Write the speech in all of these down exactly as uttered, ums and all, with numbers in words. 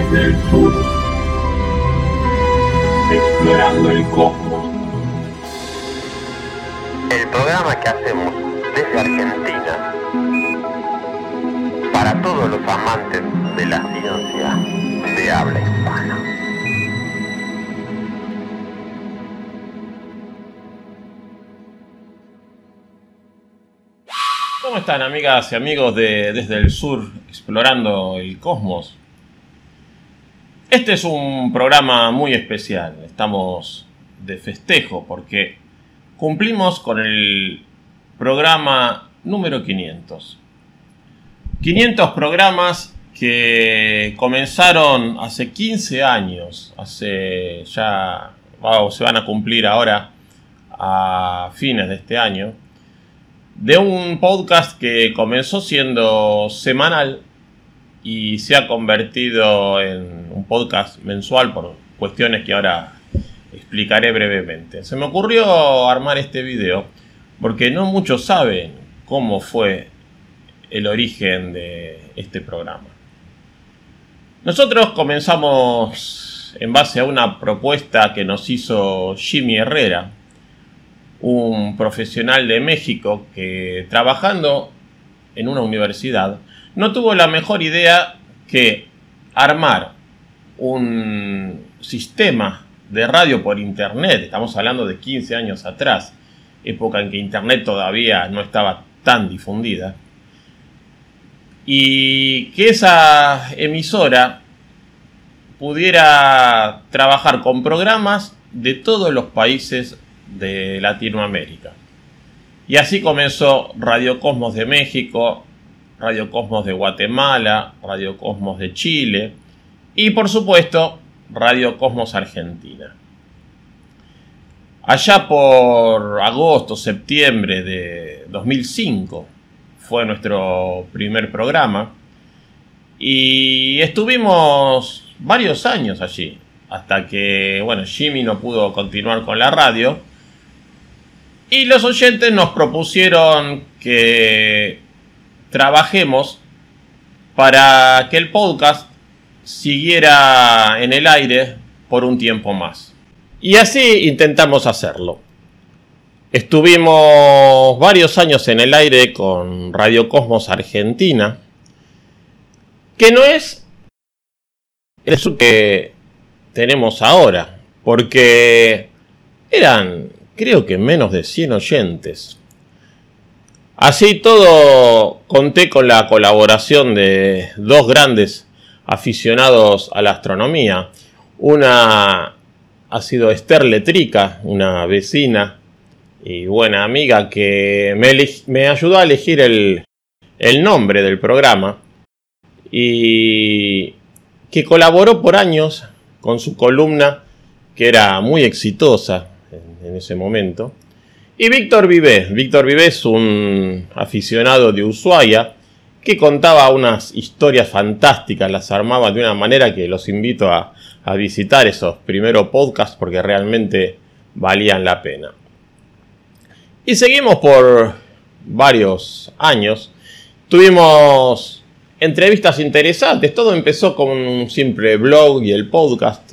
Desde el sur, explorando el cosmos. El programa que hacemos desde Argentina para todos los amantes de la ciencia de habla hispana. ¿Cómo están, amigas y amigos de Desde el Sur, explorando el cosmos? Este es un programa muy especial. Estamos de festejo porque cumplimos con el programa número quinientos. quinientos programas que comenzaron hace quince años. Hace ya, wow, se van a cumplir ahora a fines de este año. De un podcast que comenzó siendo semanal y se ha convertido en un podcast mensual por cuestiones que ahora explicaré brevemente. Se me ocurrió armar este video porque no muchos saben cómo fue el origen de este programa. Nosotros comenzamos en base a una propuesta que nos hizo Jimmy Herrera, un profesional de México que, trabajando en una universidad, no tuvo la mejor idea que armar un sistema de radio por internet. Estamos hablando de quince años atrás, época en que internet todavía no estaba tan difundida, y que esa emisora pudiera trabajar con programas de todos los países de Latinoamérica. Y así comenzó Radio Cosmos de México, Radio Cosmos de Guatemala, Radio Cosmos de Chile y, por supuesto, Radio Cosmos Argentina. Allá por agosto, septiembre de dos mil cinco fue nuestro primer programa y estuvimos varios años allí hasta que, bueno, Jimmy no pudo continuar con la radio. Y los oyentes nos propusieron que trabajemos para que el podcast siguiera en el aire por un tiempo más. Y así intentamos hacerlo. Estuvimos varios años en el aire con Radio Cosmos Argentina, que no es eso que tenemos ahora, porque eran, creo que menos de cien oyentes. Así todo, conté con la colaboración de dos grandes aficionados a la astronomía. Una ha sido Esther Letrica, una vecina y buena amiga que me, me ayudó a elegir el, el nombre del programa y que colaboró por años con su columna, que era muy exitosa en ese momento. Y Víctor Vivé. Víctor Vivé es un aficionado de Ushuaia que contaba unas historias fantásticas, las armaba de una manera que los invito a, a visitar esos primeros podcasts porque realmente valían la pena. Y seguimos por varios años. Tuvimos entrevistas interesantes. Todo empezó con un simple blog y el podcast.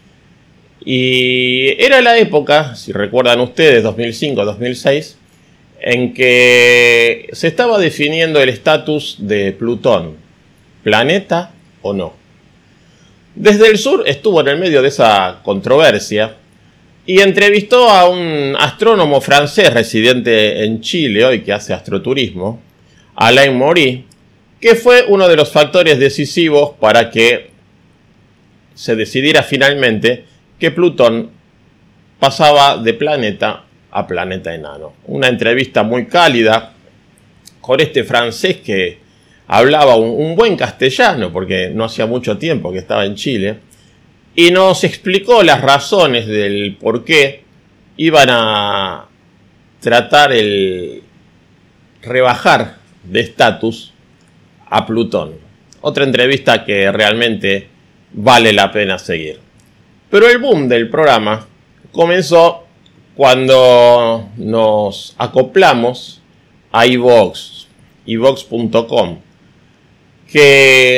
Y era la época, si recuerdan ustedes, dos mil cinco dos mil seis, en que se estaba definiendo el estatus de Plutón, planeta o no. Desde el Sur estuvo en el medio de esa controversia y entrevistó a un astrónomo francés residente en Chile, hoy que hace astroturismo, Alain Maury, que fue uno de los factores decisivos para que se decidiera finalmente que Plutón pasaba de planeta a planeta enano. Una entrevista muy cálida con este francés que hablaba un, un buen castellano, porque no hacía mucho tiempo que estaba en Chile, y nos explicó las razones del por qué iban a tratar el rebajar de estatus a Plutón. Otra entrevista que realmente vale la pena seguir. Pero el boom del programa comenzó cuando nos acoplamos a iVoox, iVoox punto com, que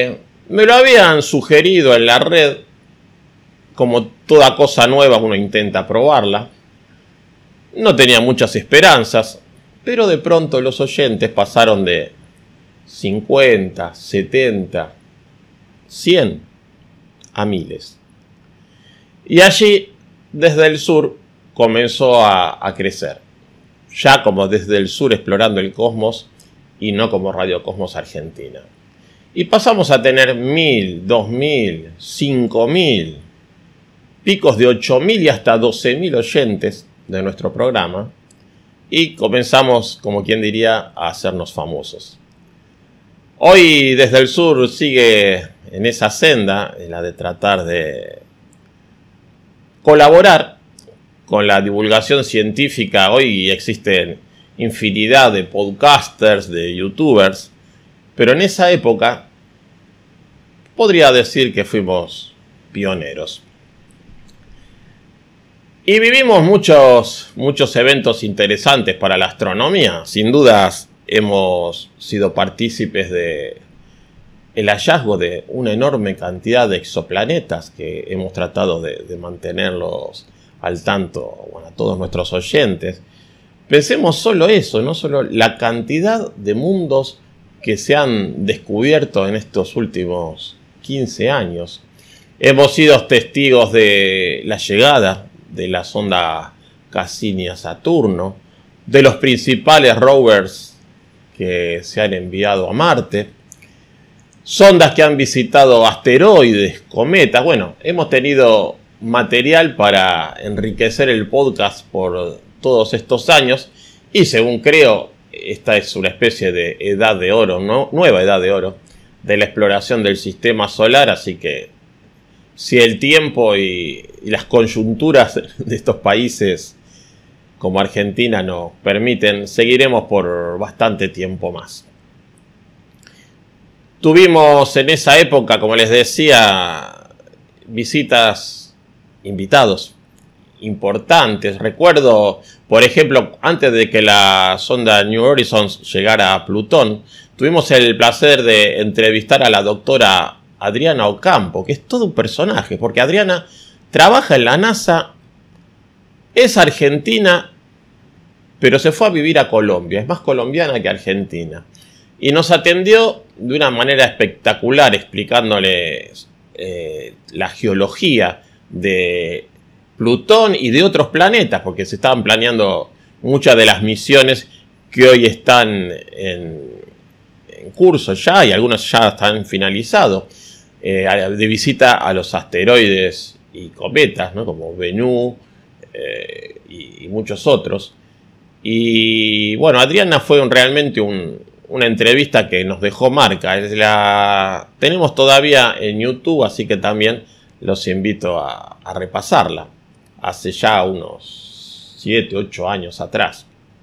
Me lo habían sugerido en la red. Como toda cosa nueva uno intenta probarla. No tenía muchas esperanzas, pero de pronto los oyentes pasaron de cincuenta, setenta, cien a miles. Y allí, desde el sur, comenzó a, a crecer. Ya como desde el sur explorando el cosmos y no como Radio Cosmos Argentina. Y pasamos a tener mil, dos mil, cinco mil, picos de ocho mil y hasta doce mil oyentes de nuestro programa. Y comenzamos, como quien diría, a hacernos famosos. Hoy desde el sur sigue en esa senda, en la de tratar de colaborar con la divulgación científica. Hoy existen infinidad de podcasters, de youtubers, pero en esa época podría decir que fuimos pioneros. Y vivimos muchos, muchos eventos interesantes para la astronomía. Sin dudas hemos sido partícipes de el hallazgo de una enorme cantidad de exoplanetas que hemos tratado de, de mantenerlos al tanto, bueno, a todos nuestros oyentes. Pensemos solo eso, no solo la cantidad de mundos que se han descubierto en estos últimos quince años. Hemos sido testigos de la llegada de la sonda Cassini a Saturno, de los principales rovers que se han enviado a Marte, sondas que han visitado asteroides, cometas. Bueno, hemos tenido material para enriquecer el podcast por todos estos años y según creo, esta es una especie de edad de oro, ¿no? Nueva edad de oro de la exploración del sistema solar, así que si el tiempo y, y las coyunturas de estos países como Argentina nos permiten, seguiremos por bastante tiempo más. Tuvimos en esa época, como les decía, visitas, invitados importantes. Recuerdo, por ejemplo, antes de que la sonda New Horizons llegara a Plutón, tuvimos el placer de entrevistar a la doctora Adriana Ocampo, que es todo un personaje, porque Adriana trabaja en la NASA, es argentina, pero se fue a vivir a Colombia, es más colombiana que argentina. Y nos atendió de una manera espectacular, explicándoles eh, la geología de Plutón y de otros planetas, porque se estaban planeando muchas de las misiones que hoy están en, en curso ya, y algunas ya están finalizados, eh, de visita a los asteroides y cometas, ¿no? Como Bennu eh, y, y muchos otros. Y bueno, Adriana fue un, realmente un, una entrevista que nos dejó marca. La tenemos todavía en YouTube, así que también los invito a, a repasarla. Hace ya unos siete, ocho años atrás.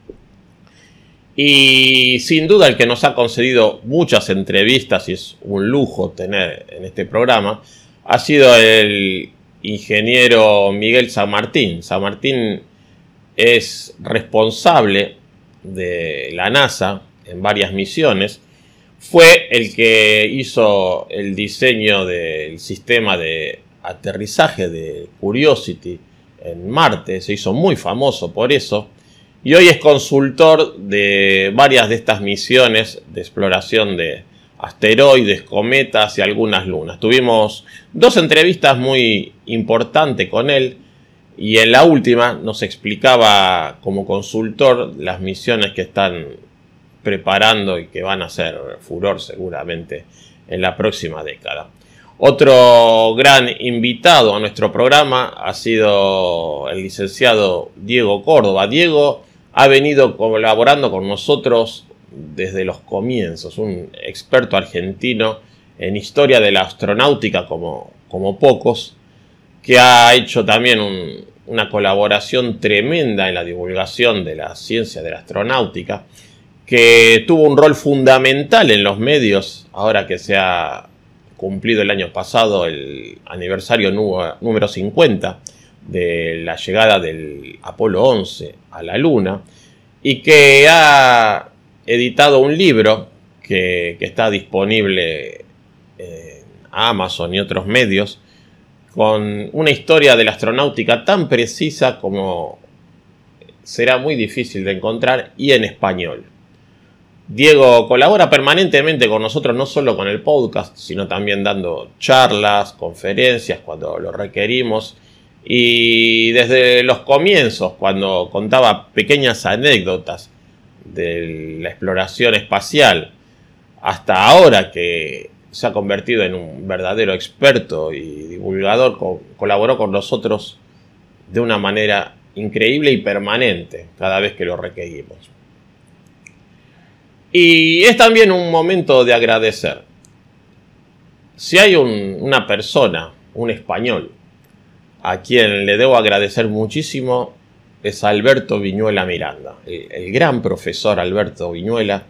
Y sin duda el que nos ha concedido muchas entrevistas, y es un lujo tener en este programa, ha sido el ingeniero Miguel San Martín. San Martín es responsable de la NASA en varias misiones. Fue el que hizo el diseño del sistema de aterrizaje de Curiosity en Marte, se hizo muy famoso por eso, y hoy es consultor de varias de estas misiones de exploración de asteroides, cometas y algunas lunas. Tuvimos dos entrevistas muy importantes con él, y en la última nos explicaba como consultor las misiones que están preparando y que van a ser furor seguramente en la próxima década. Otro gran invitado a nuestro programa ha sido el licenciado Diego Córdoba. Diego ha venido colaborando con nosotros desde los comienzos, un experto argentino en historia de la astronáutica como, como pocos, que ha hecho también un, una colaboración tremenda en la divulgación de la ciencia de la astronáutica, que tuvo un rol fundamental en los medios ahora que se ha cumplido el año pasado el aniversario número cincuenta de la llegada del Apolo once a la Luna, y que ha editado un libro que, que está disponible en Amazon y otros medios, con una historia de la astronáutica tan precisa como será muy difícil de encontrar, y en español. Diego colabora permanentemente con nosotros, no solo con el podcast, sino también dando charlas, conferencias cuando lo requerimos. Y desde los comienzos, cuando contaba pequeñas anécdotas de la exploración espacial, hasta ahora que se ha convertido en un verdadero experto y divulgador, co- colaboró con nosotros de una manera increíble y permanente cada vez que lo requerimos. Y es también un momento de agradecer. Si hay un, una persona, un español, a quien le debo agradecer muchísimo, es Alberto Viñuela Miranda, el, el gran profesor Alberto Viñuela,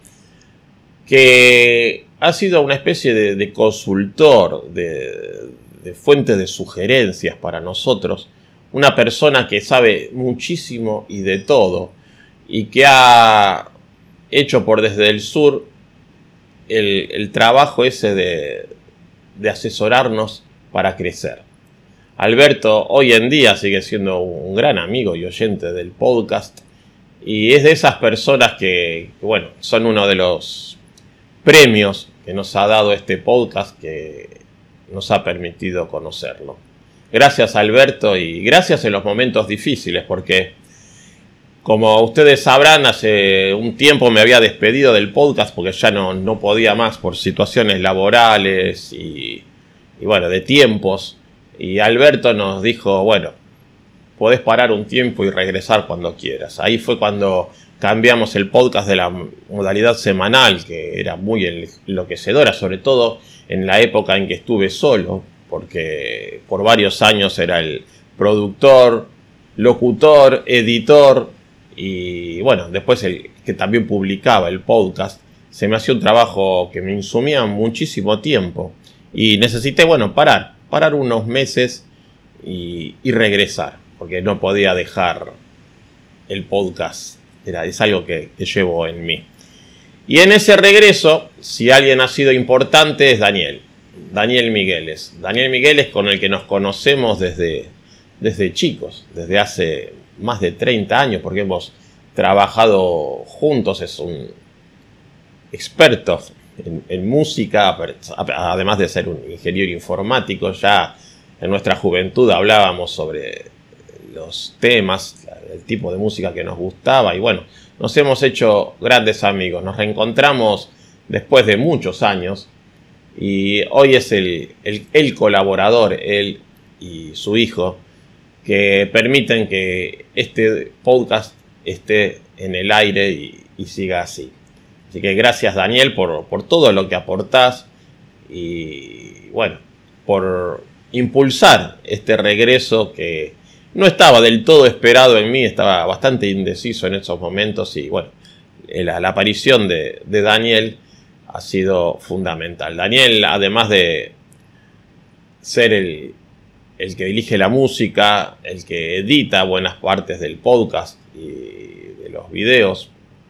que ha sido una especie de, de consultor, de, de fuente de sugerencias para nosotros, una persona que sabe muchísimo y de todo, y que ha hecho por Desde el Sur el, el trabajo ese de, de asesorarnos para crecer. Alberto hoy en día sigue siendo un gran amigo y oyente del podcast, y es de esas personas que, que bueno, son uno de los premios que nos ha dado este podcast, que nos ha permitido conocerlo. Gracias, Alberto, y gracias en los momentos difíciles, porque como ustedes sabrán, hace un tiempo me había despedido del podcast porque ya no, no podía más por situaciones laborales y, y bueno, de tiempos. Y Alberto nos dijo, bueno, podés parar un tiempo y regresar cuando quieras. Ahí fue cuando cambiamos el podcast de la modalidad semanal, que era muy enloquecedora, sobre todo en la época en que estuve solo, porque por varios años era el productor, locutor, editor, y bueno, después el que también publicaba el podcast. Se me hacía un trabajo que me insumía muchísimo tiempo y necesité, bueno, parar, parar unos meses y, y regresar, porque no podía dejar el podcast. Era, es algo que, que llevo en mí. Y en ese regreso, si alguien ha sido importante, es Daniel. Daniel Migueles. Daniel Migueles, con el que nos conocemos desde, desde chicos, desde hace más de treinta años, porque hemos trabajado juntos. Es un experto en, en música, además de ser un ingeniero informático. Ya en nuestra juventud hablábamos sobre los temas, el tipo de música que nos gustaba, y bueno, nos hemos hecho grandes amigos. Nos reencontramos después de muchos años y hoy es el, el, el colaborador, él y su hijo, que permiten que este podcast esté en el aire y, y siga así. Así que gracias, Daniel, por, por todo lo que aportás y bueno, por impulsar este regreso que no estaba del todo esperado en mí, estaba bastante indeciso en esos momentos, y bueno, la, la aparición de, de Daniel ha sido fundamental. Daniel, además de ser el, el que elige la música, el que edita buenas partes del podcast y de los videos,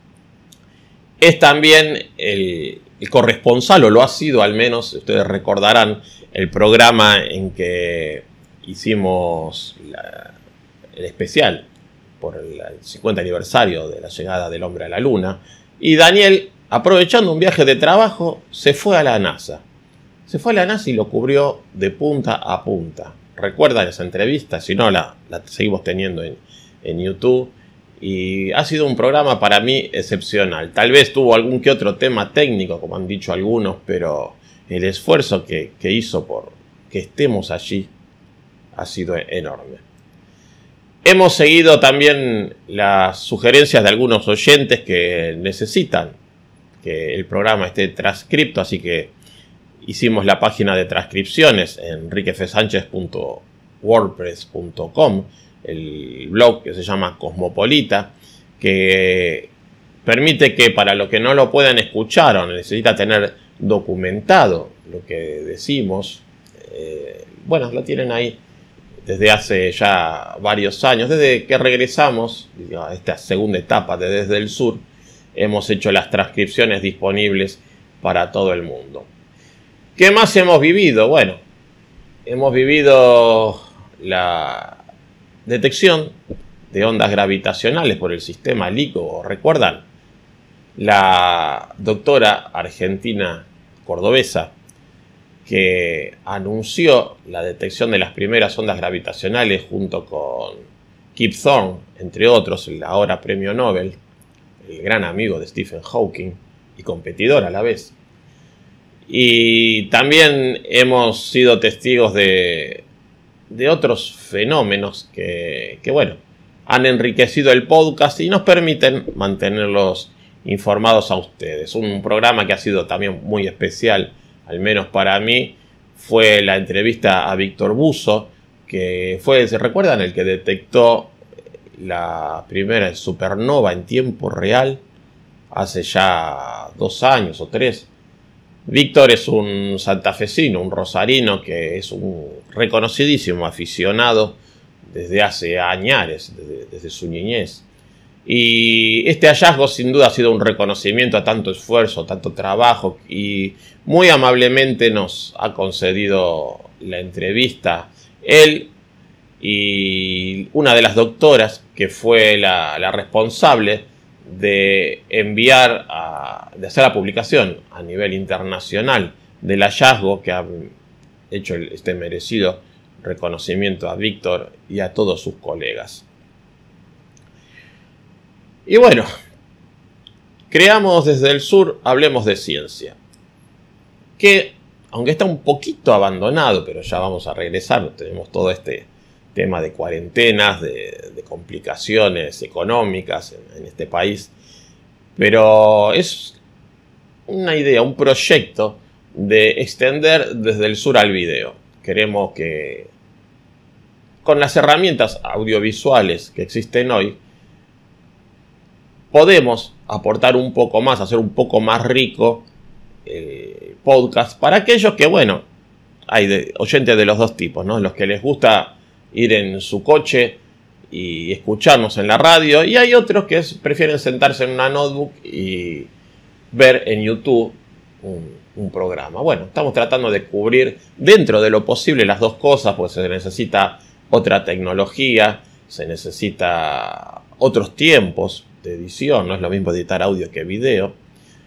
es también el, el corresponsal, o lo ha sido al menos. Ustedes recordarán el programa en que hicimos la, el especial por el cincuenta aniversario de la llegada del hombre a la luna, y Daniel, aprovechando un viaje de trabajo, se fue a la NASA. Se fue a la NASA y lo cubrió de punta a punta. ¿Recuerdan esa entrevista? Si no, la, la seguimos teniendo en, en YouTube. Y ha sido un programa para mí excepcional. Tal vez tuvo algún que otro tema técnico, como han dicho algunos, pero el esfuerzo que, que hizo por que estemos allí ha sido enorme. Hemos seguido también las sugerencias de algunos oyentes que necesitan que el programa esté transcripto, así que hicimos la página de transcripciones en enrique f sánchez punto wordpress punto com, el blog que se llama Cosmopolita, que permite que para los que no lo puedan escuchar o necesita tener documentado lo que decimos, eh, bueno, lo tienen ahí desde hace ya varios años. Desde que regresamos a esta segunda etapa de Desde el Sur, hemos hecho las transcripciones disponibles para todo el mundo. ¿Qué más hemos vivido? Bueno, hemos vivido la detección de ondas gravitacionales por el sistema LIGO. ¿Recuerdan? La doctora argentina cordobesa que anunció la detección de las primeras ondas gravitacionales junto con Kip Thorne, entre otros, el ahora premio Nobel, el gran amigo de Stephen Hawking y competidor a la vez. Y también hemos sido testigos de, de otros fenómenos que, que, bueno, han enriquecido el podcast y nos permiten mantenerlos informados a ustedes. Un programa que ha sido también muy especial, al menos para mí, fue la entrevista a Víctor Buzo, que fue, ¿se recuerdan? El que detectó la primera supernova en tiempo real hace ya dos años o tres. Víctor es un santafesino, un rosarino que es un reconocidísimo aficionado desde hace años, desde, desde su niñez. Y este hallazgo sin duda ha sido un reconocimiento a tanto esfuerzo, tanto trabajo, y muy amablemente nos ha concedido la entrevista él y una de las doctoras que fue la, la responsable de enviar, a, de hacer la publicación a nivel internacional del hallazgo, que ha hecho este merecido reconocimiento a Víctor y a todos sus colegas. Y bueno, creamos desde el sur, hablemos de ciencia, que aunque está un poquito abandonado, pero ya vamos a regresar, tenemos todo este tema de cuarentenas, de, de complicaciones económicas en, en este país, pero es una idea, un proyecto de extender desde el sur al video. Queremos que con las herramientas audiovisuales que existen hoy, podemos aportar un poco más, hacer un poco más rico el podcast para aquellos que, bueno, hay de, oyentes de los dos tipos, ¿no? Los que les gusta ir en su coche y escucharnos en la radio, y hay otros que es, prefieren sentarse en una notebook y ver en YouTube un, un programa. Bueno, estamos tratando de cubrir dentro de lo posible las dos cosas, pues se necesita otra tecnología, se necesita otros tiempos de edición, no es lo mismo editar audio que video.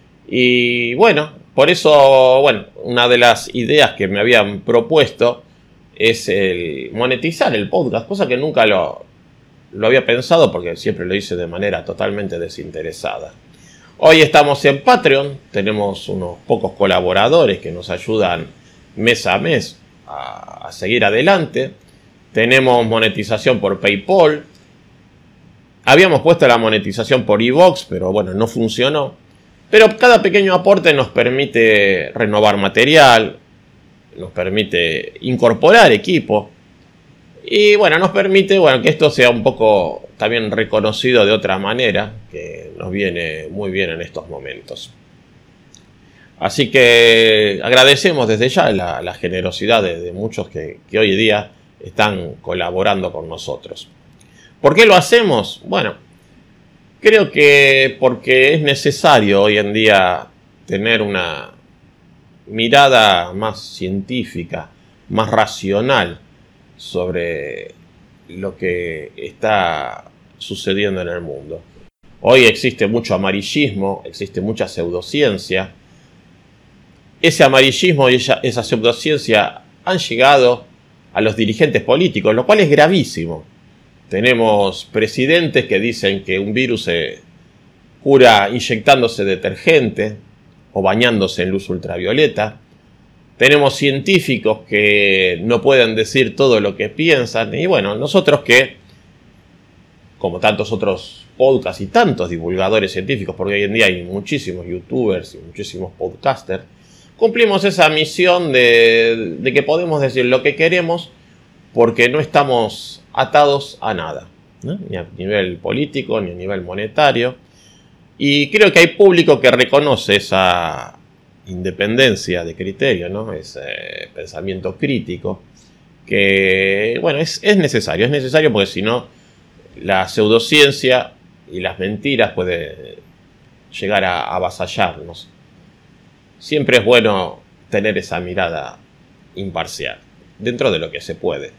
Y bueno, por eso, bueno, una de las ideas que me habían propuesto es el monetizar el podcast, cosa que nunca lo, lo había pensado porque siempre lo hice de manera totalmente desinteresada. Hoy estamos en Patreon, tenemos unos pocos colaboradores que nos ayudan mes a mes a, a seguir adelante. Tenemos monetización por PayPal. Habíamos puesto la monetización por iVoox, pero bueno, no funcionó. Pero cada pequeño aporte nos permite renovar material, nos permite incorporar equipo. Y bueno, nos permite bueno, que esto sea un poco también reconocido de otra manera, que nos viene muy bien en estos momentos. Así que agradecemos desde ya la, la generosidad de, de muchos que, que hoy día están colaborando con nosotros. ¿Por qué lo hacemos? Bueno, creo que porque es necesario hoy en día tener una mirada más científica, más racional sobre lo que está sucediendo en el mundo. Hoy existe mucho amarillismo, existe mucha pseudociencia. Ese amarillismo y esa, esa pseudociencia han llegado a los dirigentes políticos, lo cual es gravísimo. Tenemos presidentes que dicen que un virus se cura inyectándose detergente o bañándose en luz ultravioleta. Tenemos científicos que no pueden decir todo lo que piensan. Y bueno, nosotros que, como tantos otros podcasts y tantos divulgadores científicos, porque hoy en día hay muchísimos youtubers y muchísimos podcasters, cumplimos esa misión de, de que podemos decir lo que queremos porque no estamos atados a nada, ¿no? Ni a nivel político, ni a nivel monetario. Y creo que hay público que reconoce esa independencia de criterio, ¿no? Ese pensamiento crítico que, bueno, es, es necesario. Es necesario porque si no, la pseudociencia y las mentiras pueden llegar a avasallarnos. Siempre es bueno tener esa mirada imparcial, dentro de lo que se puede.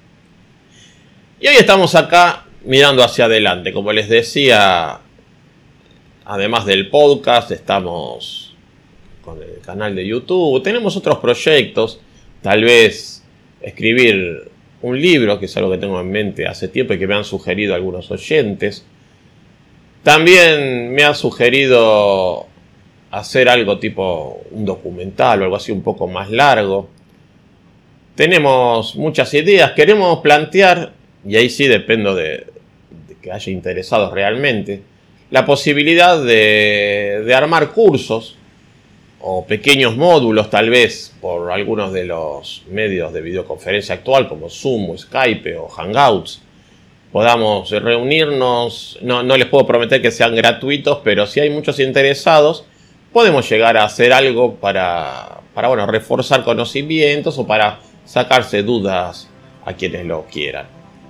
Y hoy estamos acá mirando hacia adelante. Como les decía, además del podcast, estamos con el canal de YouTube. Tenemos otros proyectos, tal vez escribir un libro, que es algo que tengo en mente hace tiempo y que me han sugerido algunos oyentes. También me ha sugerido hacer algo tipo un documental o algo así un poco más largo. Tenemos muchas ideas, queremos plantear, y ahí sí dependo de, de que haya interesados realmente, la posibilidad de, de armar cursos o pequeños módulos, tal vez por algunos de los medios de videoconferencia actual como Zoom o Skype o Hangouts. Podamos reunirnos, no, no les puedo prometer que sean gratuitos, pero si hay muchos interesados, podemos llegar a hacer algo para, para bueno, reforzar conocimientos o para sacarse dudas a quienes lo quieran.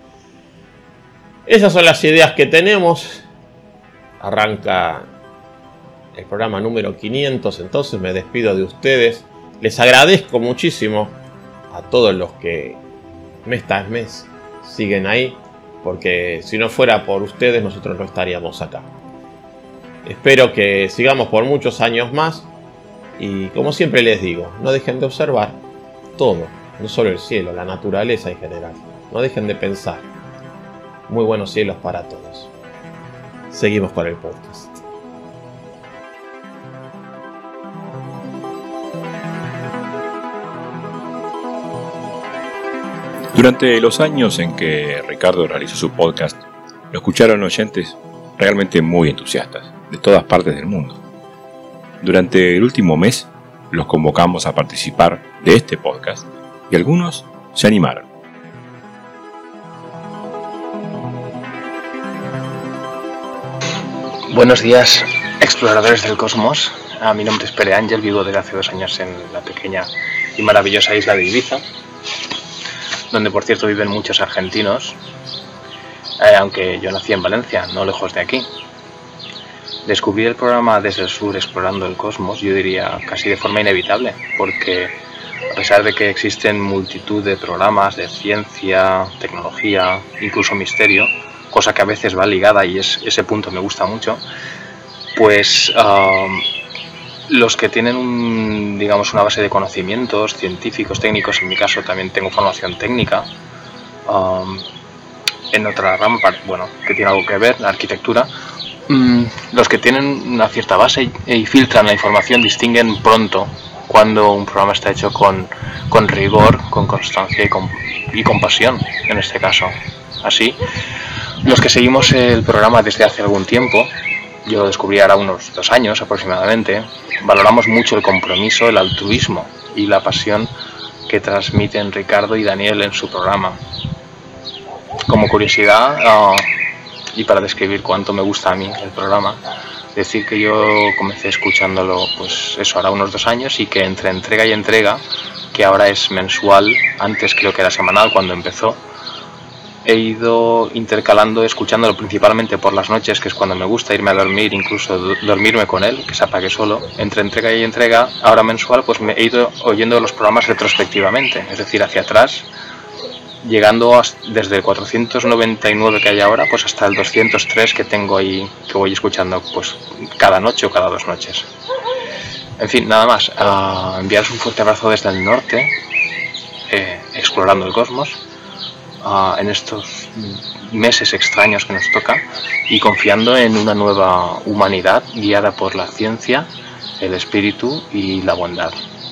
Esas son las ideas que tenemos. Arranca el programa número quinientos, entonces me despido de ustedes. Les agradezco muchísimo a todos los que mes tras mes siguen ahí, porque si no fuera por ustedes nosotros no estaríamos acá. Espero que sigamos por muchos años más y, como siempre les digo, no dejen de observar todo, no solo el cielo, la naturaleza en general. No dejen de pensar. Muy buenos cielos para todos. Seguimos con el podcast. Durante los años en que Ricardo realizó su podcast, lo escucharon oyentes realmente muy entusiastas de todas partes del mundo. Durante el último mes los convocamos a participar de este podcast y algunos se animaron. Buenos días, exploradores del cosmos. Ah, mi nombre es Pere Ángel, vivo desde hace dos años en la pequeña y maravillosa isla de Ibiza, donde por cierto viven muchos argentinos, eh, aunque yo nací en Valencia, no lejos de aquí. Descubrí el programa Desde el Sur, Explorando el Cosmos, yo diría casi de forma inevitable, porque a pesar de que existen multitud de programas de ciencia, tecnología, incluso misterio, cosa que a veces va ligada y es, ese punto me gusta mucho, pues uh, los que tienen un, digamos, una base de conocimientos científicos, técnicos, en mi caso también tengo formación técnica, um, en otra rama, bueno, que tiene algo que ver, la arquitectura, um, los que tienen una cierta base y, y filtran la información distinguen pronto cuando un programa está hecho con, con rigor, con constancia y con, y con pasión, en este caso. Así, los que seguimos el programa desde hace algún tiempo, yo lo descubrí ahora unos dos años aproximadamente, valoramos mucho el compromiso, el altruismo y la pasión que transmiten Ricardo y Daniel en su programa. Como curiosidad, uh, y para describir cuánto me gusta a mí el programa, decir que yo comencé escuchándolo, pues eso, ahora unos dos años, y que entre entrega y entrega, que ahora es mensual, antes creo que era semanal cuando empezó, he ido intercalando, escuchándolo principalmente por las noches, que es cuando me gusta irme a dormir, incluso dormirme con él, que se apague solo. Entre entrega y entrega, ahora mensual, pues me he ido oyendo los programas retrospectivamente, es decir, hacia atrás, llegando a, desde el cuatrocientos noventa y nueve que hay ahora, pues hasta el doscientos tres que tengo ahí, que voy escuchando pues cada noche o cada dos noches. En fin, nada más, uh, enviaros un fuerte abrazo desde el norte, eh, explorando el cosmos, Uh, en estos meses extraños que nos toca, y confiando en una nueva humanidad guiada por la ciencia, el espíritu y la bondad.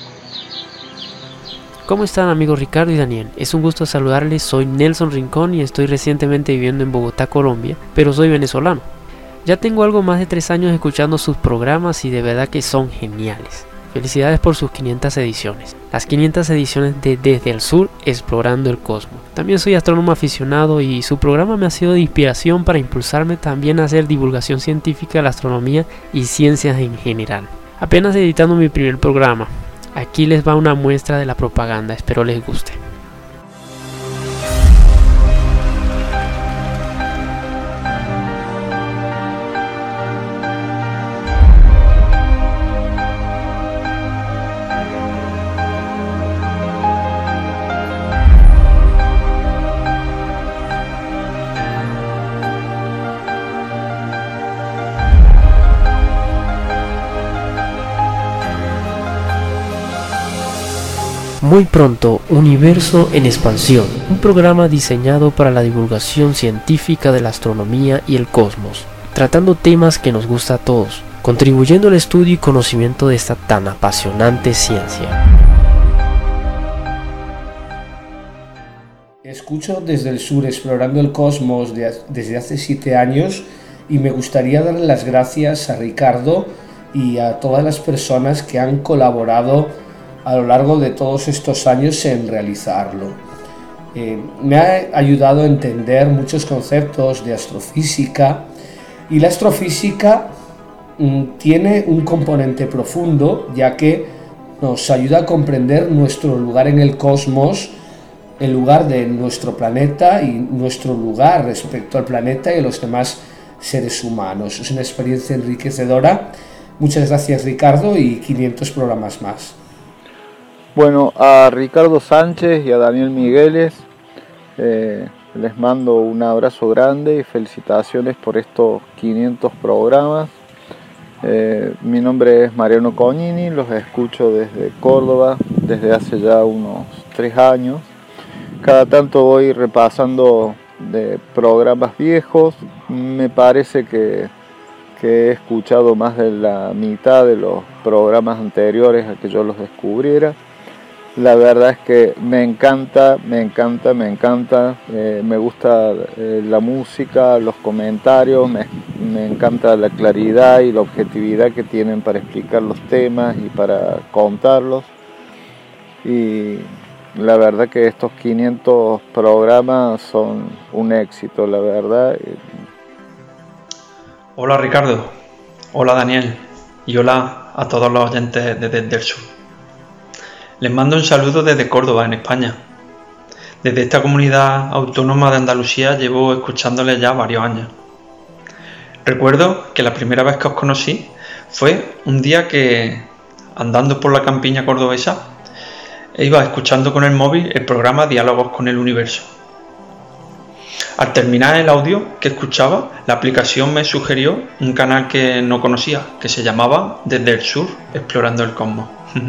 ¿Cómo están, amigos Ricardo y Daniel? Es un gusto saludarles, soy Nelson Rincón y estoy recientemente viviendo en Bogotá, Colombia, pero soy venezolano. Ya tengo algo más de tres años escuchando sus programas y de verdad que son geniales. Felicidades por sus quinientas ediciones. Las quinientas ediciones de Desde el Sur, Explorando el Cosmos. También soy astrónomo aficionado y su programa me ha sido de inspiración para impulsarme también a hacer divulgación científica de la astronomía y ciencias en general. Apenas editando mi primer programa. Aquí les va una muestra de la propaganda, espero les guste. Muy pronto, Universo en Expansión, un programa diseñado para la divulgación científica de la astronomía y el cosmos, tratando temas que nos gusta a todos, contribuyendo al estudio y conocimiento de esta tan apasionante ciencia. Escucho Desde el Sur Explorando el Cosmos de, desde hace siete años y me gustaría darle las gracias a Ricardo y a todas las personas que han colaborado a lo largo de todos estos años en realizarlo. Eh, me ha ayudado a entender muchos conceptos de astrofísica, y la astrofísica mm, tiene un componente profundo, ya que nos ayuda a comprender nuestro lugar en el cosmos, el lugar de nuestro planeta y nuestro lugar respecto al planeta y a los demás seres humanos. Es una experiencia enriquecedora. Muchas gracias, Ricardo, y quinientos programas más. Bueno, a Ricardo Sánchez y a Daniel Migueles eh, les mando un abrazo grande y felicitaciones por estos quinientos programas. Eh, mi nombre es Mariano Cognini, los escucho desde Córdoba desde hace ya unos tres años. Cada tanto voy repasando de programas viejos. Me parece que, que he escuchado más de la mitad de los programas anteriores a que yo los descubriera. La verdad es que me encanta, me encanta, me encanta. Eh, me gusta eh, la música, los comentarios, me, me encanta la claridad y la objetividad que tienen para explicar los temas y para contarlos. Y la verdad que estos quinientos programas son un éxito, la verdad. Hola Ricardo, hola Daniel y hola a todos los oyentes de Desde el Sur. Les mando un saludo desde Córdoba, en España. Desde esta comunidad autónoma de Andalucía llevo escuchándoles ya varios años. Recuerdo que la primera vez que os conocí fue un día que, andando por la campiña cordobesa, iba escuchando con el móvil el programa Diálogos con el Universo. Al terminar el audio que escuchaba, la aplicación me sugirió un canal que no conocía, que se llamaba Desde el Sur Explorando el Cosmos.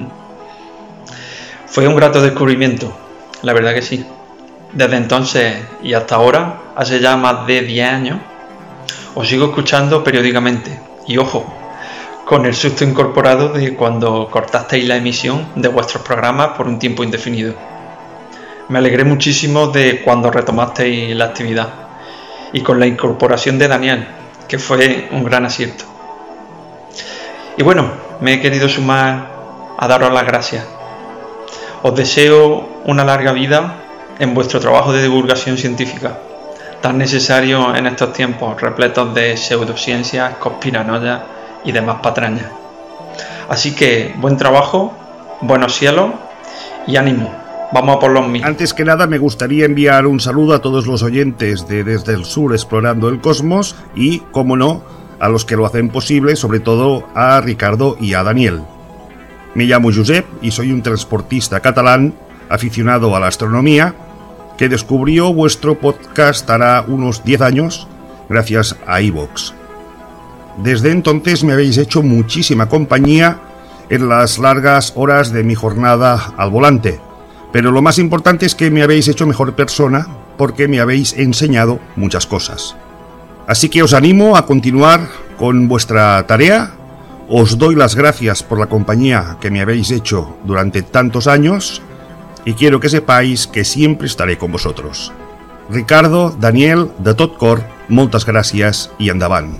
Fue un grato descubrimiento, la verdad que sí. Desde entonces y hasta ahora, hace ya más de diez años, os sigo escuchando periódicamente. Y ojo, con el susto incorporado de cuando cortasteis la emisión de vuestros programas por un tiempo indefinido. Me alegré muchísimo de cuando retomasteis la actividad y con la incorporación de Daniel, que fue un gran acierto. Y bueno, me he querido sumar a daros las gracias. Os deseo una larga vida en vuestro trabajo de divulgación científica, tan necesario en estos tiempos repletos de pseudociencias, conspiranoias y demás patrañas. Así que buen trabajo, buenos cielos y ánimo. Vamos a por los mil. Antes que nada me gustaría enviar un saludo a todos los oyentes de Desde el Sur Explorando el Cosmos y, como no, a los que lo hacen posible, sobre todo a Ricardo y a Daniel. Me llamo Josep y soy un transportista catalán aficionado a la astronomía que descubrió vuestro podcast hará unos diez años gracias a iVoox. Desde entonces me habéis hecho muchísima compañía en las largas horas de mi jornada al volante, pero lo más importante es que me habéis hecho mejor persona porque me habéis enseñado muchas cosas. Así que os animo a continuar con vuestra tarea. Os doy las gracias por la compañía que me habéis hecho durante tantos años y quiero que sepáis que siempre estaré con vosotros. Ricardo, Daniel, de tot cor, moltes gràcies i endavant.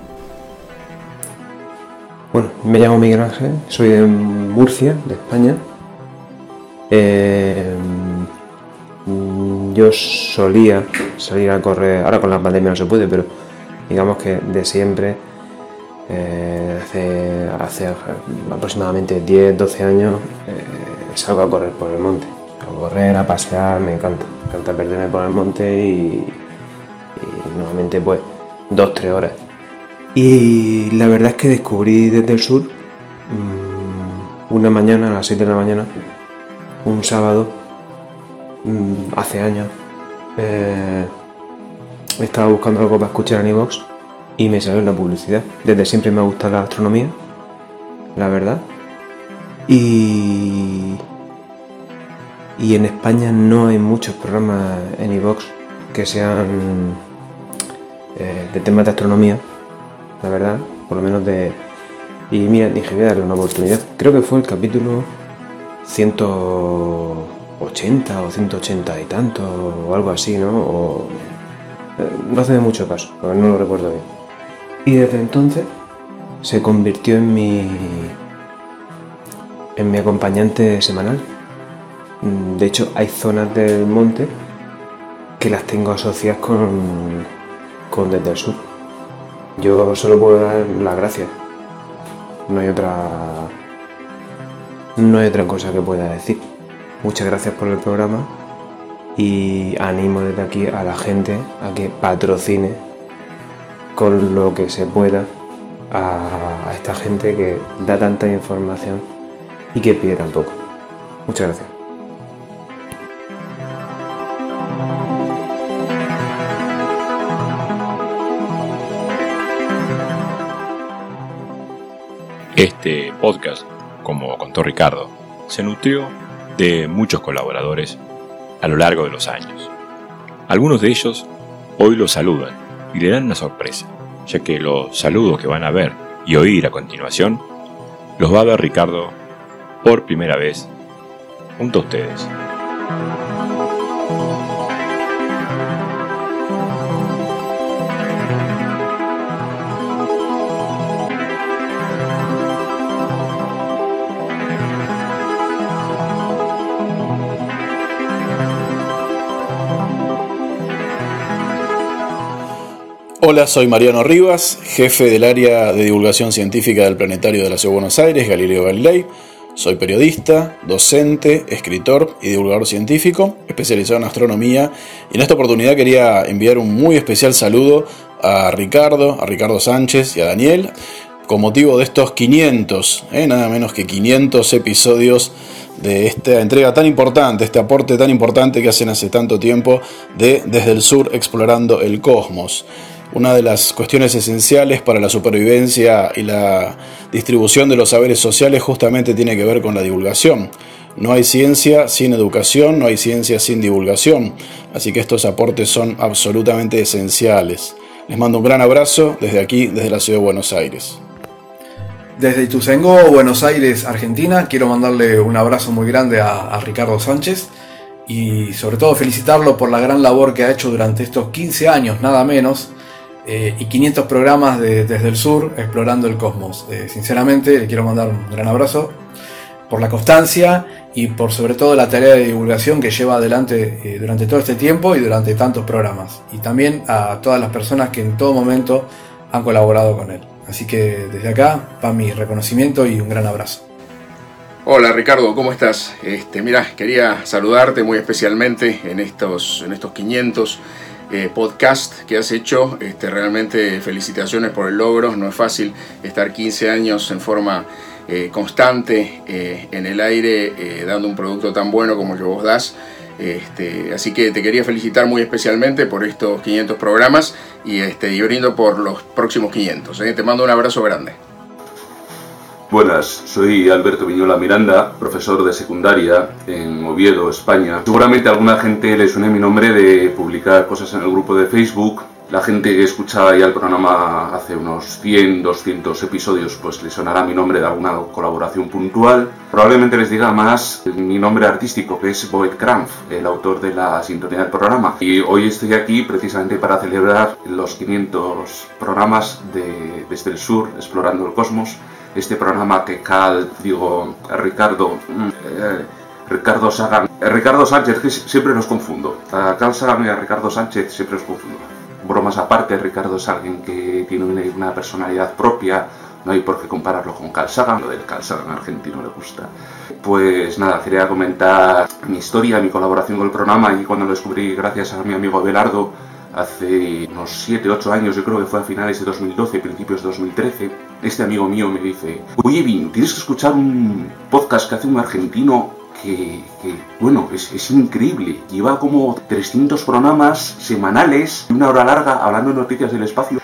Bueno, me llamo Miguel Ángel, soy de Murcia, de España. Eh, yo solía salir a correr, ahora con la pandemia no se puede, pero digamos que de siempre, eh, hace, hace aproximadamente diez doce años, eh, salgo a correr por el monte. A correr, a pasear, me encanta, me encanta perderme por el monte y, y normalmente pues dos tres horas. Y la verdad es que descubrí Desde el Sur mmm, una mañana, a las seis de la mañana, un sábado, mmm, hace años, eh, estaba buscando algo para escuchar en iVoox y me salió la publicidad. Desde siempre me ha gustado la astronomía, la verdad. Y, y en España no hay muchos programas en iVoox que sean eh, de temas de astronomía, la verdad, por lo menos de... Y mira, dije, voy a darle una oportunidad. Creo que fue el capítulo ciento ochenta o ciento ochenta y tanto, o algo así, ¿no? O, eh, no hace mucho caso, porque no lo recuerdo bien. Y desde entonces se convirtió en mi, en mi acompañante semanal. De hecho, hay zonas del monte que las tengo asociadas con, con Desde el Sur. Yo solo puedo dar las gracias. No hay otra, no hay otra cosa que pueda decir. Muchas gracias por el programa y animo desde aquí a la gente a que patrocine con lo que se pueda a, a esta gente que da tanta información y que pide tan poco. Muchas gracias. Este podcast, como contó Ricardo, se nutrió de muchos colaboradores a lo largo de los años. Algunos de ellos hoy lo saludan y le dan una sorpresa, ya que los saludos que van a ver y oír a continuación los va a ver Ricardo por primera vez junto a ustedes. Hola, soy Mariano Rivas, jefe del área de divulgación científica del Planetario de la Ciudad de Buenos Aires, Galileo Galilei. Soy periodista, docente, escritor y divulgador científico, especializado en astronomía. Y en esta oportunidad quería enviar un muy especial saludo a Ricardo, a Ricardo Sánchez y a Daniel, con motivo de estos quinientos, eh, nada menos que quinientos episodios de esta entrega tan importante, este aporte tan importante que hacen hace tanto tiempo de Desde el Sur Explorando el Cosmos. Una de las cuestiones esenciales para la supervivencia y la distribución de los saberes sociales justamente tiene que ver con la divulgación. No hay ciencia sin educación, no hay ciencia sin divulgación, así que estos aportes son absolutamente esenciales. Les mando un gran abrazo desde aquí, desde la Ciudad de Buenos Aires. Desde Ituzaingó, Buenos Aires, Argentina, quiero mandarle un abrazo muy grande a, a Ricardo Sánchez y sobre todo felicitarlo por la gran labor que ha hecho durante estos quince años, nada menos, Eh, y quinientos programas de, desde el sur explorando el cosmos. Eh, sinceramente le quiero mandar un gran abrazo por la constancia y por sobre todo la tarea de divulgación que lleva adelante eh, durante todo este tiempo y durante tantos programas, y también a todas las personas que en todo momento han colaborado con él. Así que desde acá va mi reconocimiento y un gran abrazo. Hola Ricardo, ¿cómo estás? Este, mira, quería saludarte muy especialmente en estos, en estos quinientos Eh, podcast que has hecho. Este, realmente felicitaciones por el logro. No es fácil estar quince años en forma eh, constante eh, en el aire eh, dando un producto tan bueno como el que vos das. Este, así que te quería felicitar muy especialmente por estos quinientos programas y, este, y brindo por los próximos quinientos. ¿eh? Te mando un abrazo grande. Buenas, soy Alberto Viñola Miranda, profesor de secundaria en Oviedo, España. Seguramente a alguna gente le suene mi nombre de publicar cosas en el grupo de Facebook. La gente que escuchaba ya el programa hace unos cien, doscientos episodios, pues le sonará mi nombre de alguna colaboración puntual. Probablemente les diga más mi nombre artístico, que es Boet Krampf, el autor de la sintonía del programa. Y hoy estoy aquí precisamente para celebrar los quinientos programas de Desde el Sur, Explorando el Cosmos. Este programa que Cal, digo, Ricardo, eh, Ricardo Sagan, eh, Ricardo Sánchez, que siempre los confundo. A Cal Sagan y a Ricardo Sánchez siempre los confundo. Bromas aparte, Ricardo es alguien que tiene una personalidad propia, no hay por qué compararlo con Carl Sagan, lo del Carl Sagan argentino le gusta. Pues nada, quería comentar mi historia, mi colaboración con el programa, y cuando lo descubrí gracias a mi amigo Abelardo, hace unos siete ocho años, yo creo que fue a finales de dos mil doce, principios de dos mil trece, este amigo mío me dice: oye, Vin, tienes que escuchar un podcast que hace un argentino que, que bueno, es, es increíble. Lleva como trescientos programas semanales, una hora larga, hablando de noticias del espacio.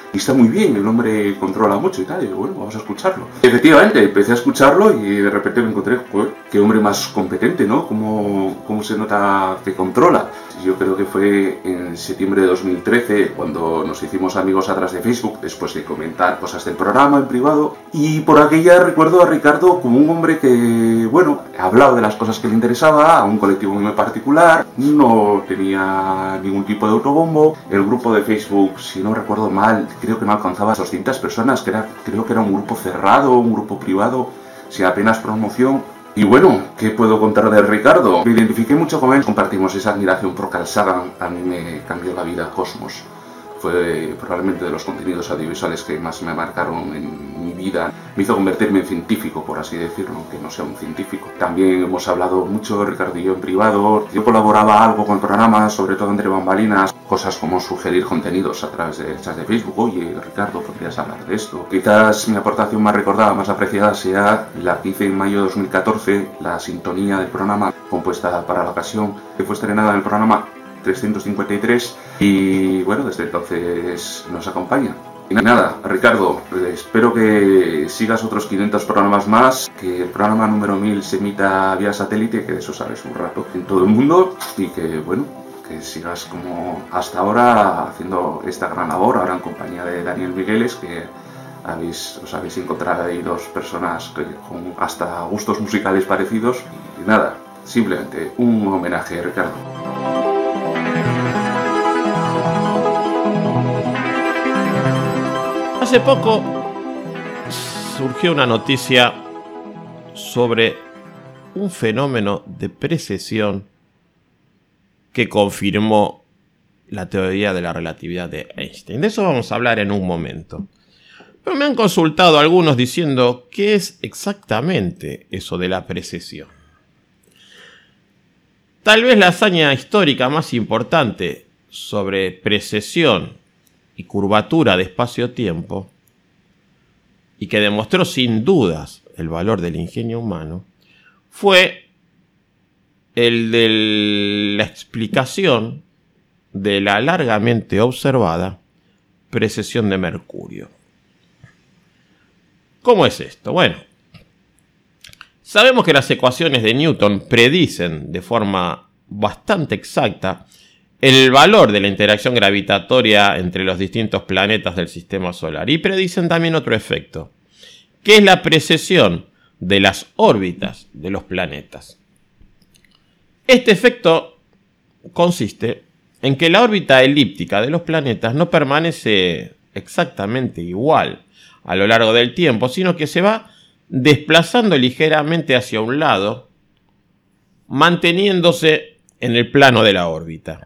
y está muy bien, el hombre controla mucho y tal, y digo, bueno, vamos a escucharlo. Efectivamente, empecé a escucharlo y de repente me encontré, joder, qué hombre más competente, ¿no? Cómo, cómo se nota que controla. Yo creo que fue en septiembre de dos mil trece cuando nos hicimos amigos a través de Facebook, después de comentar cosas del programa en privado, y por aquella recuerdo a Ricardo como un hombre que, bueno, hablaba de las cosas que le interesaba, a un colectivo muy particular, no tenía ningún tipo de autobombo. El grupo de Facebook, si no recuerdo mal, creo que no alcanzaba doscientas personas, que era, creo que era un grupo cerrado, un grupo privado, sin apenas promoción. Y bueno, ¿qué puedo contar de Ricardo? Me identifiqué mucho con él, compartimos esa admiración por Carl Sagan, a mí me cambió la vida Cosmos. Fue probablemente de los contenidos audiovisuales que más me marcaron en mi vida. Me hizo convertirme en científico, por así decirlo, aunque no sea un científico. También hemos hablado mucho, Ricardo y yo, en privado. Yo colaboraba algo con el programa, sobre todo entre bambalinas, cosas como sugerir contenidos a través de chats de Facebook. Oye, Ricardo, ¿podrías hablar de esto? Quizás mi aportación más recordada, más apreciada, sea la que hice en mayo de dos mil catorce, la sintonía del programa compuesta para la ocasión, que fue estrenada en el programa trescientos cincuenta y tres, y bueno, desde entonces nos acompaña. Y nada, Ricardo, espero que sigas otros quinientos programas más, que el programa número mil se emita vía satélite, que de eso sabes un rato, en todo el mundo, y que bueno, que sigas como hasta ahora haciendo esta gran labor, ahora en compañía de Daniel Migueles, que habéis, os habéis encontrado ahí dos personas que, con hasta gustos musicales parecidos. Y nada, simplemente un homenaje, Ricardo. Hace poco surgió una noticia sobre un fenómeno de precesión que confirmó la teoría de la relatividad de Einstein. De eso vamos a hablar en un momento. Pero me han consultado algunos diciendo qué es exactamente eso de la precesión. Tal vez la hazaña histórica más importante sobre precesión y curvatura de espacio-tiempo, y que demostró sin dudas el valor del ingenio humano, fue el de la explicación de la largamente observada precesión de Mercurio. ¿Cómo es esto? Bueno, sabemos que las ecuaciones de Newton predicen de forma bastante exacta el valor de la interacción gravitatoria entre los distintos planetas del sistema solar, y predicen también otro efecto, que es la precesión de las órbitas de los planetas. Este efecto consiste en que la órbita elíptica de los planetas no permanece exactamente igual a lo largo del tiempo, sino que se va desplazando ligeramente hacia un lado, manteniéndose en el plano de la órbita.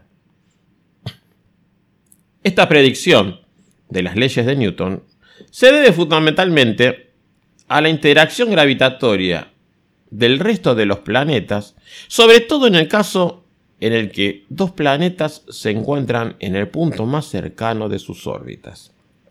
Esta predicción de las leyes de Newton se debe fundamentalmente a la interacción gravitatoria del resto de los planetas, sobre todo en el caso en el que dos planetas se encuentran en el punto más cercano de sus órbitas.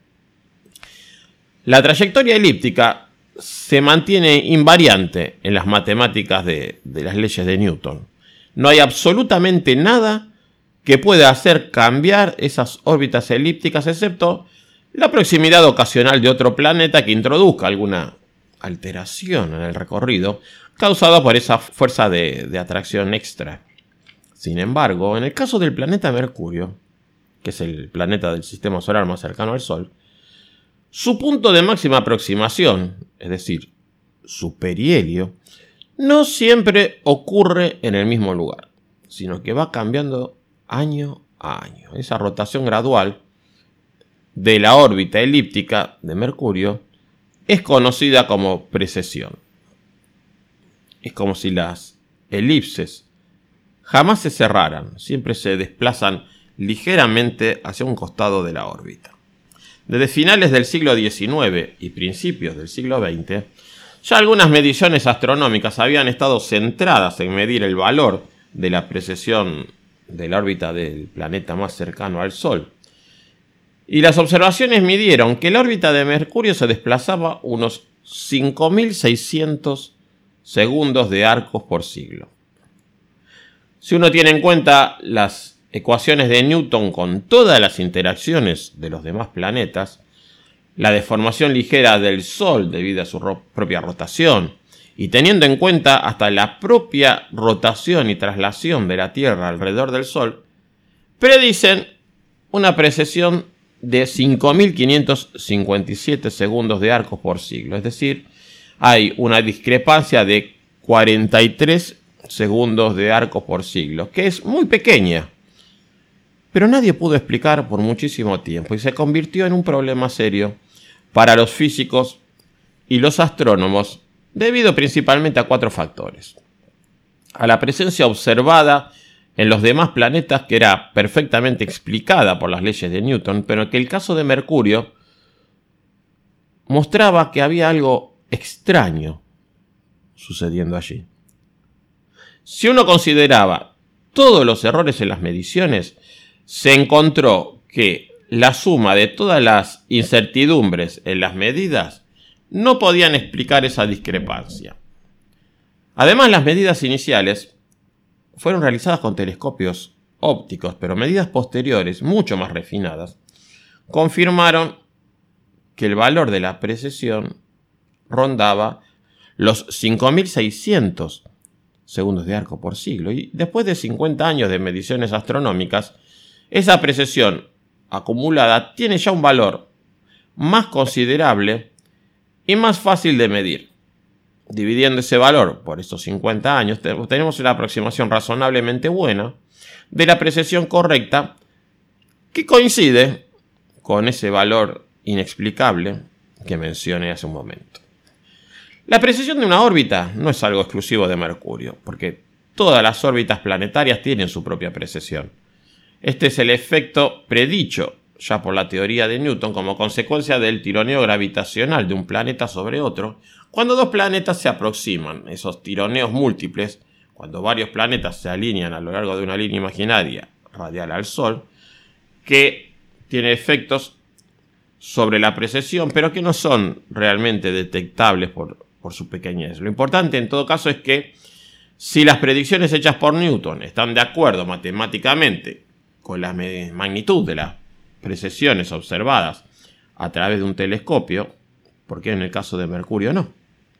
La trayectoria elíptica se mantiene invariante en las matemáticas de, de las leyes de Newton. No hay absolutamente nada que pueda hacer cambiar esas órbitas elípticas, excepto la proximidad ocasional de otro planeta que introduzca alguna alteración en el recorrido causada por esa fuerza de, de atracción extra. Sin embargo, en el caso del planeta Mercurio, que es el planeta del sistema solar más cercano al Sol, su punto de máxima aproximación, es decir, su perihelio, no siempre ocurre en el mismo lugar, sino que va cambiando año a año. Esa rotación gradual de la órbita elíptica de Mercurio es conocida como precesión. Es como si las elipses jamás se cerraran, siempre se desplazan ligeramente hacia un costado de la órbita. Desde finales del siglo diecinueve y principios del siglo veinte, ya algunas mediciones astronómicas habían estado centradas en medir el valor de la precesión de la órbita del planeta más cercano al Sol. Y las observaciones midieron que la órbita de Mercurio se desplazaba unos cinco mil seiscientos segundos de arcos por siglo. Si uno tiene en cuenta las ecuaciones de Newton con todas las interacciones de los demás planetas, la deformación ligera del Sol debido a su ro- propia rotación, y teniendo en cuenta hasta la propia rotación y traslación de la Tierra alrededor del Sol, predicen una precesión de cinco mil quinientos cincuenta y siete segundos de arcos por siglo. Es decir, hay una discrepancia de cuarenta y tres segundos de arcos por siglo, que es muy pequeña. Pero nadie pudo explicar por muchísimo tiempo y se convirtió en un problema serio para los físicos y los astrónomos, debido principalmente a cuatro factores. A la presencia observada en los demás planetas, que era perfectamente explicada por las leyes de Newton, pero que el caso de Mercurio mostraba que había algo extraño sucediendo allí. Si uno consideraba todos los errores en las mediciones, se encontró que la suma de todas las incertidumbres en las medidas no podían explicar esa discrepancia. Además, las medidas iniciales fueron realizadas con telescopios ópticos, pero medidas posteriores, mucho más refinadas, confirmaron que el valor de la precesión rondaba los cinco mil seiscientos segundos de arco por siglo. Y después de cincuenta años de mediciones astronómicas, esa precesión acumulada tiene ya un valor más considerable y más fácil de medir. Dividiendo ese valor por estos cincuenta años, tenemos una aproximación razonablemente buena de la precesión correcta, que coincide con ese valor inexplicable que mencioné hace un momento. La precesión de una órbita no es algo exclusivo de Mercurio, porque todas las órbitas planetarias tienen su propia precesión. Este es el efecto predicho ya por la teoría de Newton como consecuencia del tironeo gravitacional de un planeta sobre otro, cuando dos planetas se aproximan. Esos tironeos múltiples, cuando varios planetas se alinean a lo largo de una línea imaginaria radial al Sol, que tiene efectos sobre la precesión, pero que no son realmente detectables por, por su pequeñez. Lo importante en todo caso es que si las predicciones hechas por Newton están de acuerdo matemáticamente con la magnitud de las precesiones observadas a través de un telescopio, ¿por qué en el caso de Mercurio no?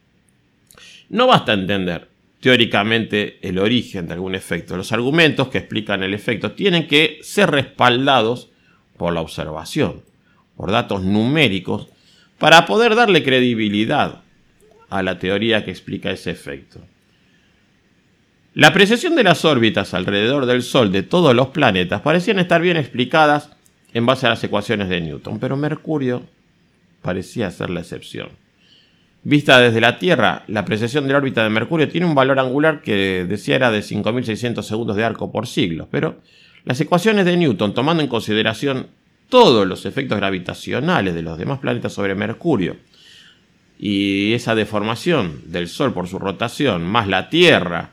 No basta entender teóricamente el origen de algún efecto. Los argumentos que explican el efecto tienen que ser respaldados por la observación, por datos numéricos, para poder darle credibilidad a la teoría que explica ese efecto. La precesión de las órbitas alrededor del Sol de todos los planetas parecían estar bien explicadas en base a las ecuaciones de Newton, pero Mercurio parecía ser la excepción. Vista desde la Tierra, la precesión de la órbita de Mercurio tiene un valor angular que decía era de cinco mil seiscientos segundos de arco por siglo, pero las ecuaciones de Newton, tomando en consideración todos los efectos gravitacionales de los demás planetas sobre Mercurio y esa deformación del Sol por su rotación, más la Tierra,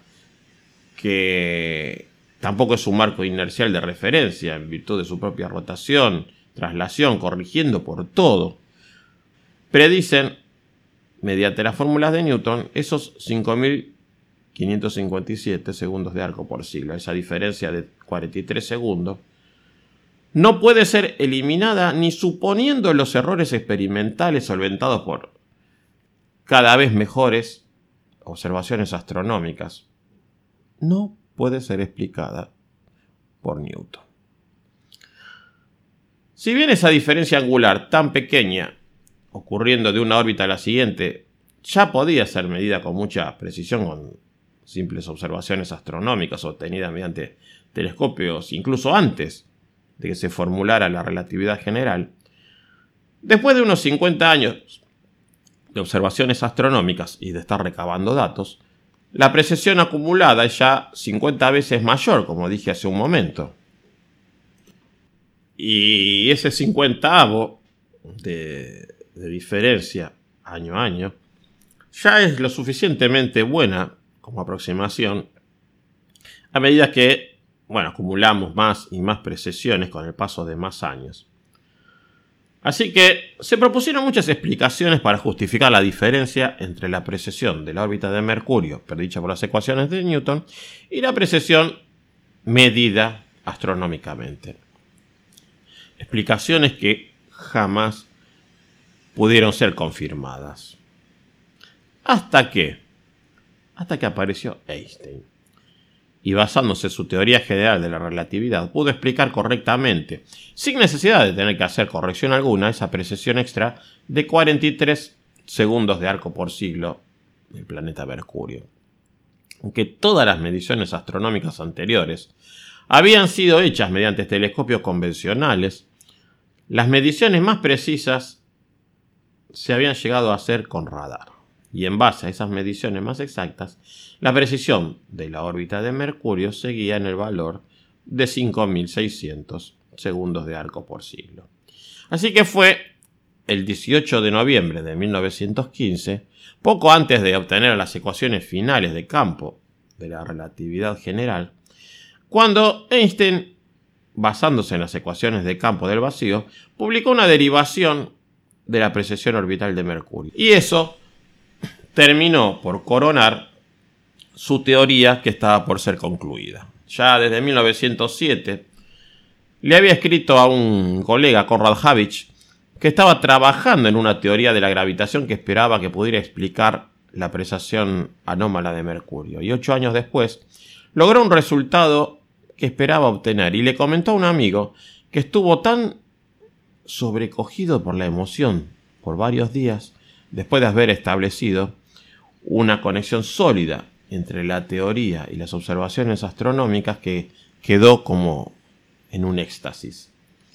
que tampoco es un marco inercial de referencia en virtud de su propia rotación, traslación, corrigiendo por todo, predicen, mediante las fórmulas de Newton, esos cinco mil quinientos cincuenta y siete segundos de arco por siglo. Esa diferencia de cuarenta y tres segundos no puede ser eliminada ni suponiendo los errores experimentales solventados por cada vez mejores observaciones astronómicas. No puede ser explicada por Newton. Si bien esa diferencia angular tan pequeña, ocurriendo de una órbita a la siguiente, ya podía ser medida con mucha precisión con simples observaciones astronómicas obtenidas mediante telescopios, incluso antes de que se formulara la relatividad general, después de unos cincuenta años de observaciones astronómicas y de estar recabando datos, la precesión acumulada es ya cincuenta veces mayor, como dije hace un momento. Y ese cincuentavo de, de diferencia año a año ya es lo suficientemente buena como aproximación a medida que, bueno, acumulamos más y más precesiones con el paso de más años. Así que se propusieron muchas explicaciones para justificar la diferencia entre la precesión de la órbita de Mercurio, predicha por las ecuaciones de Newton, y la precesión medida astronómicamente. Explicaciones que jamás pudieron ser confirmadas. ¿Hasta qué? Hasta que apareció Einstein. Y basándose en su teoría general de la relatividad, pudo explicar correctamente, sin necesidad de tener que hacer corrección alguna, esa precesión extra de cuarenta y tres segundos de arco por siglo del planeta Mercurio. Aunque todas las mediciones astronómicas anteriores habían sido hechas mediante telescopios convencionales, las mediciones más precisas se habían llegado a hacer con radar. Y en base a esas mediciones más exactas, la precisión de la órbita de Mercurio seguía en el valor de cinco mil seiscientos segundos de arco por siglo. Así que fue el dieciocho de noviembre de mil novecientos quince, poco antes de obtener las ecuaciones finales de campo de la relatividad general, cuando Einstein, basándose en las ecuaciones de campo del vacío, publicó una derivación de la precesión orbital de Mercurio. Y eso terminó por coronar su teoría que estaba por ser concluida. Ya desde mil novecientos siete le había escrito a un colega, Conrad Habich, que estaba trabajando en una teoría de la gravitación que esperaba que pudiera explicar la precesión anómala de Mercurio. Y ocho años después logró un resultado que esperaba obtener y le comentó a un amigo que estuvo tan sobrecogido por la emoción por varios días después de haber establecido una conexión sólida entre la teoría y las observaciones astronómicas que quedó como en un éxtasis.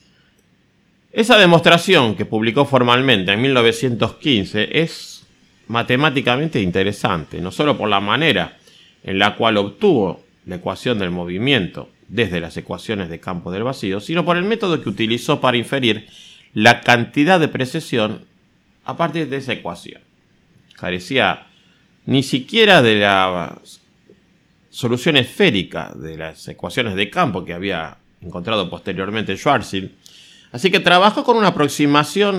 Esa demostración que publicó formalmente en mil novecientos quince es matemáticamente interesante, no solo por la manera en la cual obtuvo la ecuación del movimiento desde las ecuaciones de campo del vacío, sino por el método que utilizó para inferir la cantidad de precesión a partir de esa ecuación. Carecía ni siquiera de la solución esférica de las ecuaciones de campo que había encontrado posteriormente Schwarzschild, así que trabajó con una aproximación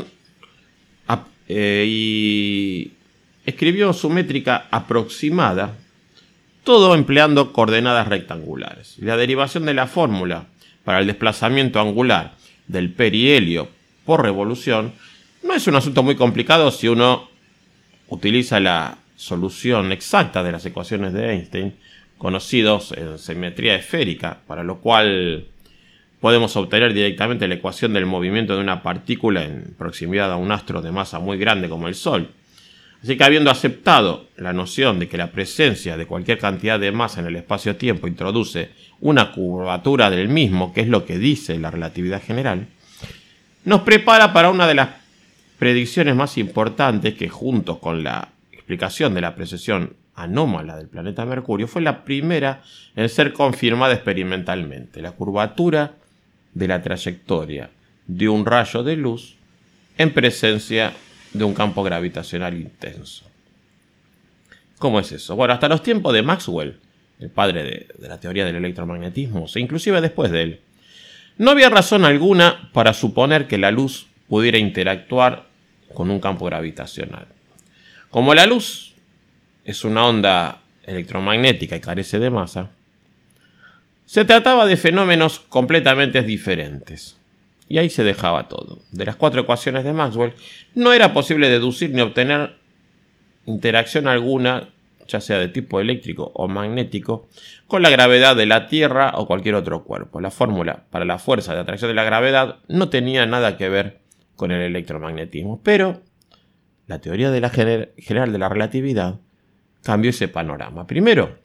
eh, y escribió su métrica aproximada, todo empleando coordenadas rectangulares. La derivación de la fórmula para el desplazamiento angular del perihelio por revolución no es un asunto muy complicado si uno utiliza la solución exacta de las ecuaciones de Einstein, conocidos en simetría esférica, para lo cual podemos obtener directamente la ecuación del movimiento de una partícula en proximidad a un astro de masa muy grande como el Sol. Así que, habiendo aceptado la noción de que la presencia de cualquier cantidad de masa en el espacio-tiempo introduce una curvatura del mismo, que es lo que dice la relatividad general, nos prepara para una de las predicciones más importantes que, junto con la explicación de la precesión anómala del planeta Mercurio, fue la primera en ser confirmada experimentalmente: la curvatura de la trayectoria de un rayo de luz en presencia de un campo gravitacional intenso. ¿Cómo es eso? Bueno, hasta los tiempos de Maxwell, el padre de, de la teoría del electromagnetismo, e inclusive después de él, no había razón alguna para suponer que la luz pudiera interactuar con un campo gravitacional. Como la luz es una onda electromagnética y carece de masa, se trataba de fenómenos completamente diferentes. Y ahí se dejaba todo. De las cuatro ecuaciones de Maxwell, no era posible deducir ni obtener interacción alguna, ya sea de tipo eléctrico o magnético, con la gravedad de la Tierra o cualquier otro cuerpo. La fórmula para la fuerza de atracción de la gravedad no tenía nada que ver con el electromagnetismo. Pero la teoría de la gener- general de la relatividad cambió ese panorama. Primero,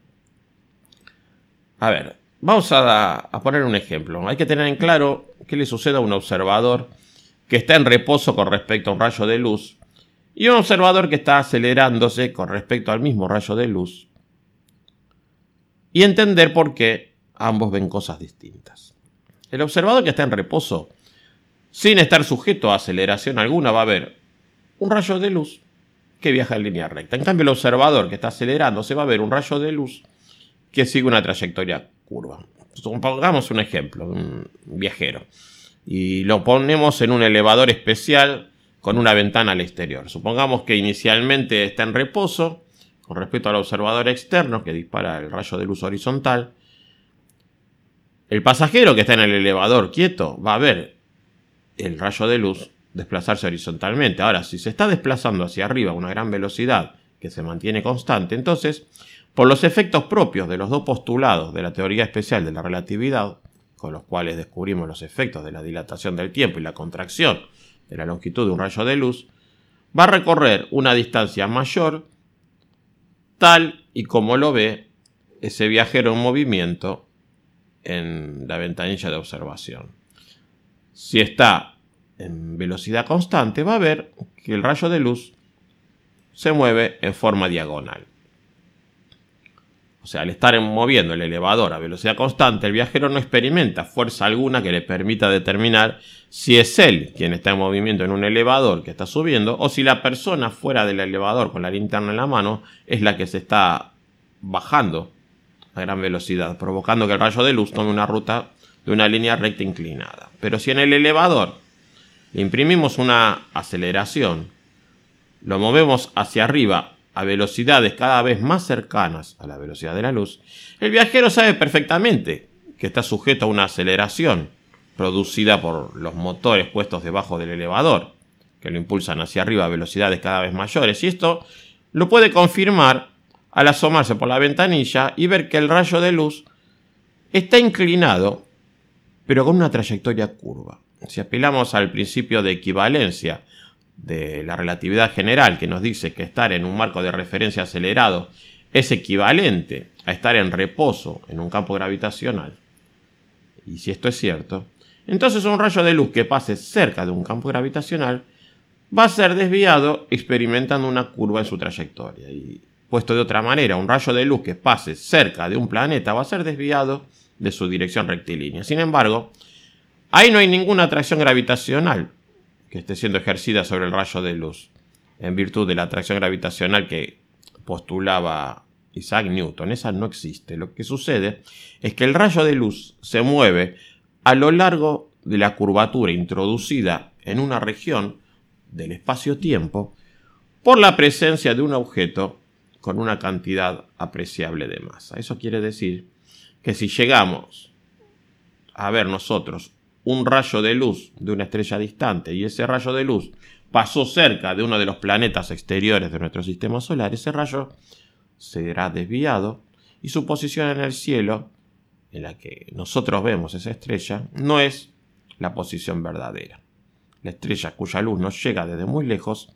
a ver, vamos a, a poner un ejemplo. Hay que tener en claro qué le sucede a un observador que está en reposo con respecto a un rayo de luz y un observador que está acelerándose con respecto al mismo rayo de luz, y entender por qué ambos ven cosas distintas. El observador que está en reposo, sin estar sujeto a aceleración alguna, va a ver un rayo de luz que viaja en línea recta. En cambio, el observador que está acelerándose va a ver un rayo de luz que sigue una trayectoria curva. Pongamos un ejemplo, un viajero, y lo ponemos en un elevador especial con una ventana al exterior. Supongamos que inicialmente está en reposo con respecto al observador externo que dispara el rayo de luz horizontal. El pasajero que está en el elevador quieto va a ver el rayo de luz desplazarse horizontalmente. Ahora, si se está desplazando hacia arriba a una gran velocidad que se mantiene constante, entonces, por los efectos propios de los dos postulados de la teoría especial de la relatividad, con los cuales descubrimos los efectos de la dilatación del tiempo y la contracción de la longitud de un rayo de luz, va a recorrer una distancia mayor, tal y como lo ve ese viajero en movimiento en la ventanilla de observación. Si está en velocidad constante, va a ver que el rayo de luz se mueve en forma diagonal. O sea, al estar moviendo el elevador a velocidad constante, el viajero no experimenta fuerza alguna que le permita determinar si es él quien está en movimiento en un elevador que está subiendo o si la persona fuera del elevador con la linterna en la mano es la que se está bajando a gran velocidad, provocando que el rayo de luz tome una ruta de una línea recta inclinada. Pero si en el elevador le imprimimos una aceleración, lo movemos hacia arriba a velocidades cada vez más cercanas a la velocidad de la luz, el viajero sabe perfectamente que está sujeto a una aceleración producida por los motores puestos debajo del elevador, que lo impulsan hacia arriba a velocidades cada vez mayores, y esto lo puede confirmar al asomarse por la ventanilla y ver que el rayo de luz está inclinado, pero con una trayectoria curva. Si apelamos al principio de equivalencia de la relatividad general, que nos dice que estar en un marco de referencia acelerado es equivalente a estar en reposo en un campo gravitacional, y si esto es cierto, entonces un rayo de luz que pase cerca de un campo gravitacional va a ser desviado experimentando una curva en su trayectoria. Y puesto de otra manera, un rayo de luz que pase cerca de un planeta va a ser desviado de su dirección rectilínea. Sin embargo, ahí no hay ninguna atracción gravitacional que esté siendo ejercida sobre el rayo de luz, en virtud de la atracción gravitacional que postulaba Isaac Newton. Esa no existe. Lo que sucede es que el rayo de luz se mueve a lo largo de la curvatura introducida en una región del espacio-tiempo por la presencia de un objeto con una cantidad apreciable de masa. Eso quiere decir que si llegamos a ver nosotros un rayo de luz de una estrella distante y ese rayo de luz pasó cerca de uno de los planetas exteriores de nuestro sistema solar, ese rayo será desviado y su posición en el cielo, en la que nosotros vemos esa estrella, no es la posición verdadera. La estrella cuya luz nos llega desde muy lejos,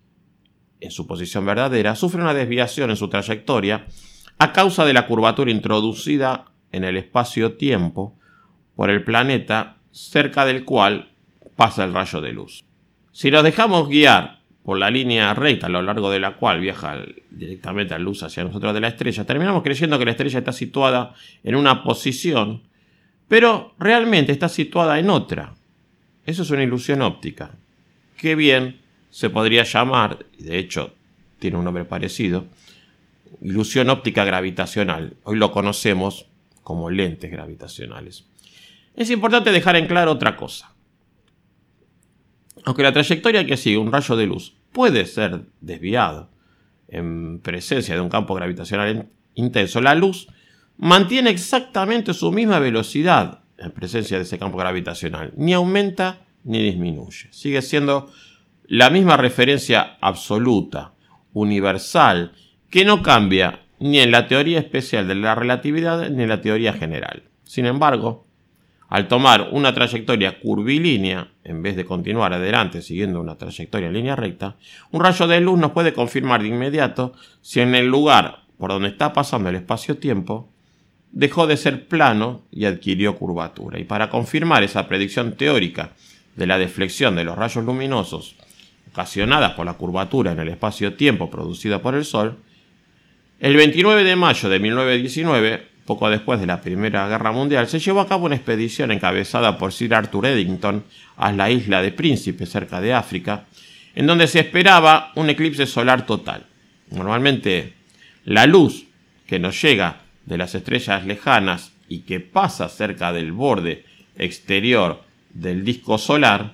en su posición verdadera, sufre una desviación en su trayectoria a causa de la curvatura introducida en el espacio-tiempo por el planeta cerca del cual pasa el rayo de luz. Si nos dejamos guiar por la línea recta a lo largo de la cual viaja directamente la luz hacia nosotros de la estrella, terminamos creyendo que la estrella está situada en una posición, pero realmente está situada en otra. Eso es una ilusión óptica, que bien se podría llamar, y de hecho tiene un nombre parecido, ilusión óptica gravitacional. Hoy lo conocemos como lentes gravitacionales. Es importante dejar en claro otra cosa. Aunque la trayectoria que sigue un rayo de luz puede ser desviado en presencia de un campo gravitacional intenso, la luz mantiene exactamente su misma velocidad en presencia de ese campo gravitacional. Ni aumenta ni disminuye. Sigue siendo la misma referencia absoluta, universal, que no cambia ni en la teoría especial de la relatividad ni en la teoría general. Sin embargo, al tomar una trayectoria curvilínea, en vez de continuar adelante siguiendo una trayectoria en línea recta, un rayo de luz nos puede confirmar de inmediato si en el lugar por donde está pasando el espacio-tiempo dejó de ser plano y adquirió curvatura. Y para confirmar esa predicción teórica de la deflexión de los rayos luminosos ocasionadas por la curvatura en el espacio-tiempo producida por el Sol, el veintinueve de mayo de mil novecientos diecinueve, poco después de la Primera Guerra Mundial, se llevó a cabo una expedición encabezada por Sir Arthur Eddington a la isla de Príncipe, cerca de África, en donde se esperaba un eclipse solar total. Normalmente, la luz que nos llega de las estrellas lejanas y que pasa cerca del borde exterior del disco solar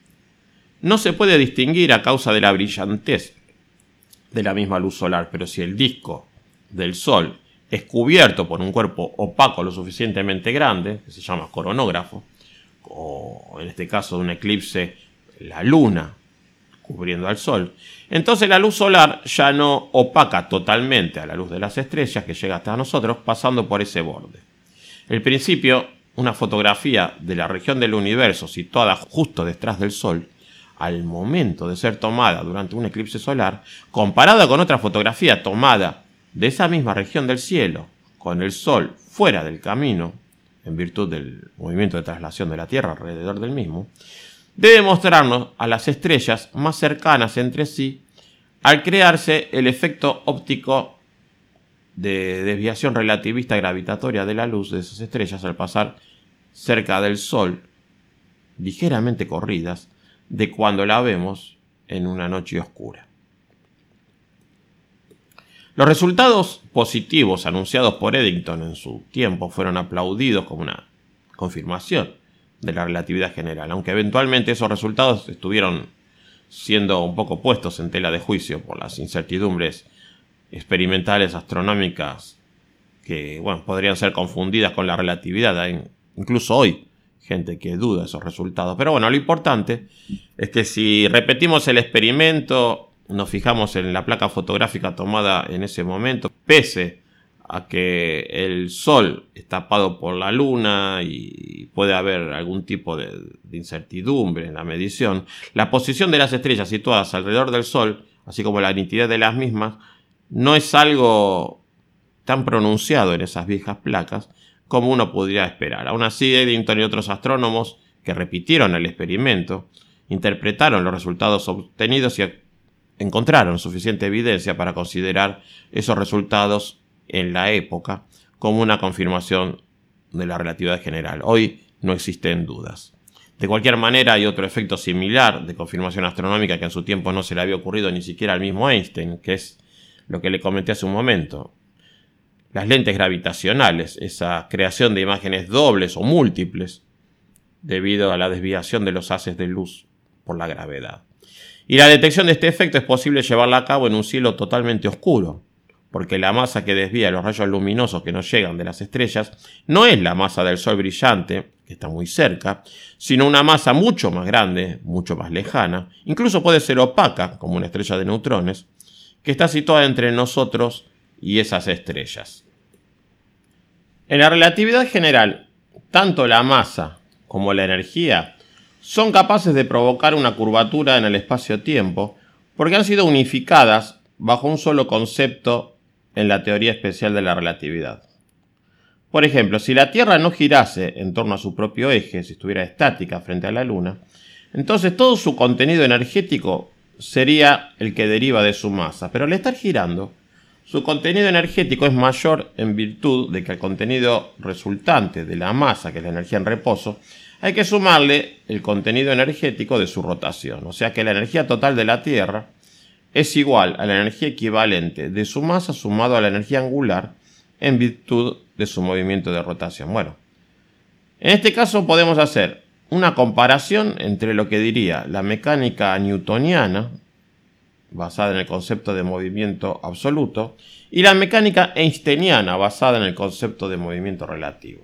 no se puede distinguir a causa de la brillantez de la misma luz solar, pero si el disco del Sol es cubierto por un cuerpo opaco lo suficientemente grande, que se llama coronógrafo, o en este caso de un eclipse, la luna cubriendo al sol, entonces la luz solar ya no opaca totalmente a la luz de las estrellas que llega hasta nosotros pasando por ese borde. El principio, una fotografía de la región del universo situada justo detrás del sol, al momento de ser tomada durante un eclipse solar, comparada con otra fotografía tomada de esa misma región del cielo, con el sol fuera del camino, en virtud del movimiento de traslación de la Tierra alrededor del mismo, debe mostrarnos a las estrellas más cercanas entre sí al crearse el efecto óptico de desviación relativista gravitatoria de la luz de esas estrellas al pasar cerca del Sol, ligeramente corridas, de cuando la vemos en una noche oscura. Los resultados positivos anunciados por Eddington en su tiempo fueron aplaudidos como una confirmación de la relatividad general, aunque eventualmente esos resultados estuvieron siendo un poco puestos en tela de juicio por las incertidumbres experimentales astronómicas que, bueno, podrían ser confundidas con la relatividad. Hay incluso hoy gente que duda esos resultados. Pero bueno, lo importante es que si repetimos el experimento, nos fijamos en la placa fotográfica tomada en ese momento, pese a que el Sol es tapado por la Luna y puede haber algún tipo de, de incertidumbre en la medición, la posición de las estrellas situadas alrededor del Sol, así como la nitidez de las mismas, no es algo tan pronunciado en esas viejas placas como uno podría esperar. Aún así, Eddington y otros astrónomos que repitieron el experimento interpretaron los resultados obtenidos y encontraron suficiente evidencia para considerar esos resultados en la época como una confirmación de la relatividad general. Hoy no existen dudas. De cualquier manera, hay otro efecto similar de confirmación astronómica que en su tiempo no se le había ocurrido ni siquiera al mismo Einstein, que es lo que le comenté hace un momento. Las lentes gravitacionales, esa creación de imágenes dobles o múltiples debido a la desviación de los haces de luz por la gravedad. Y la detección de este efecto es posible llevarla a cabo en un cielo totalmente oscuro, porque la masa que desvía los rayos luminosos que nos llegan de las estrellas no es la masa del Sol brillante, que está muy cerca, sino una masa mucho más grande, mucho más lejana, incluso puede ser opaca, como una estrella de neutrones, que está situada entre nosotros y esas estrellas. En la relatividad general, tanto la masa como la energía son capaces de provocar una curvatura en el espacio-tiempo porque han sido unificadas bajo un solo concepto en la teoría especial de la relatividad. Por ejemplo, si la Tierra no girase en torno a su propio eje, si estuviera estática frente a la Luna, entonces todo su contenido energético sería el que deriva de su masa. Pero al estar girando, su contenido energético es mayor en virtud de que al contenido resultante de la masa, que es la energía en reposo, hay que sumarle el contenido energético de su rotación. O sea que la energía total de la Tierra es igual a la energía equivalente de su masa sumado a la energía angular en virtud de su movimiento de rotación. Bueno, en este caso podemos hacer una comparación entre lo que diría la mecánica newtoniana, basada en el concepto de movimiento absoluto, y la mecánica einsteiniana, basada en el concepto de movimiento relativo.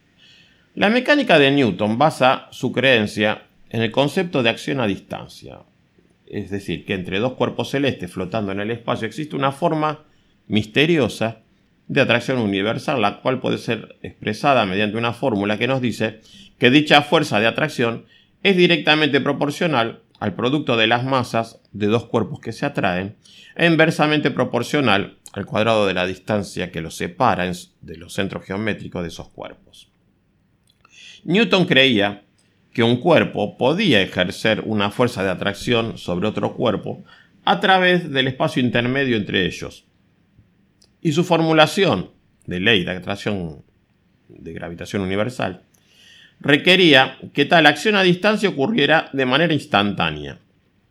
La mecánica de Newton basa su creencia en el concepto de acción a distancia. Es decir, que entre dos cuerpos celestes flotando en el espacio existe una forma misteriosa de atracción universal, la cual puede ser expresada mediante una fórmula que nos dice que dicha fuerza de atracción es directamente proporcional al producto de las masas de dos cuerpos que se atraen e inversamente proporcional al cuadrado de la distancia que los separa de los centros geométricos de esos cuerpos. Newton creía que un cuerpo podía ejercer una fuerza de atracción sobre otro cuerpo a través del espacio intermedio entre ellos. Y su formulación de ley de atracción de gravitación universal requería que tal acción a distancia ocurriera de manera instantánea,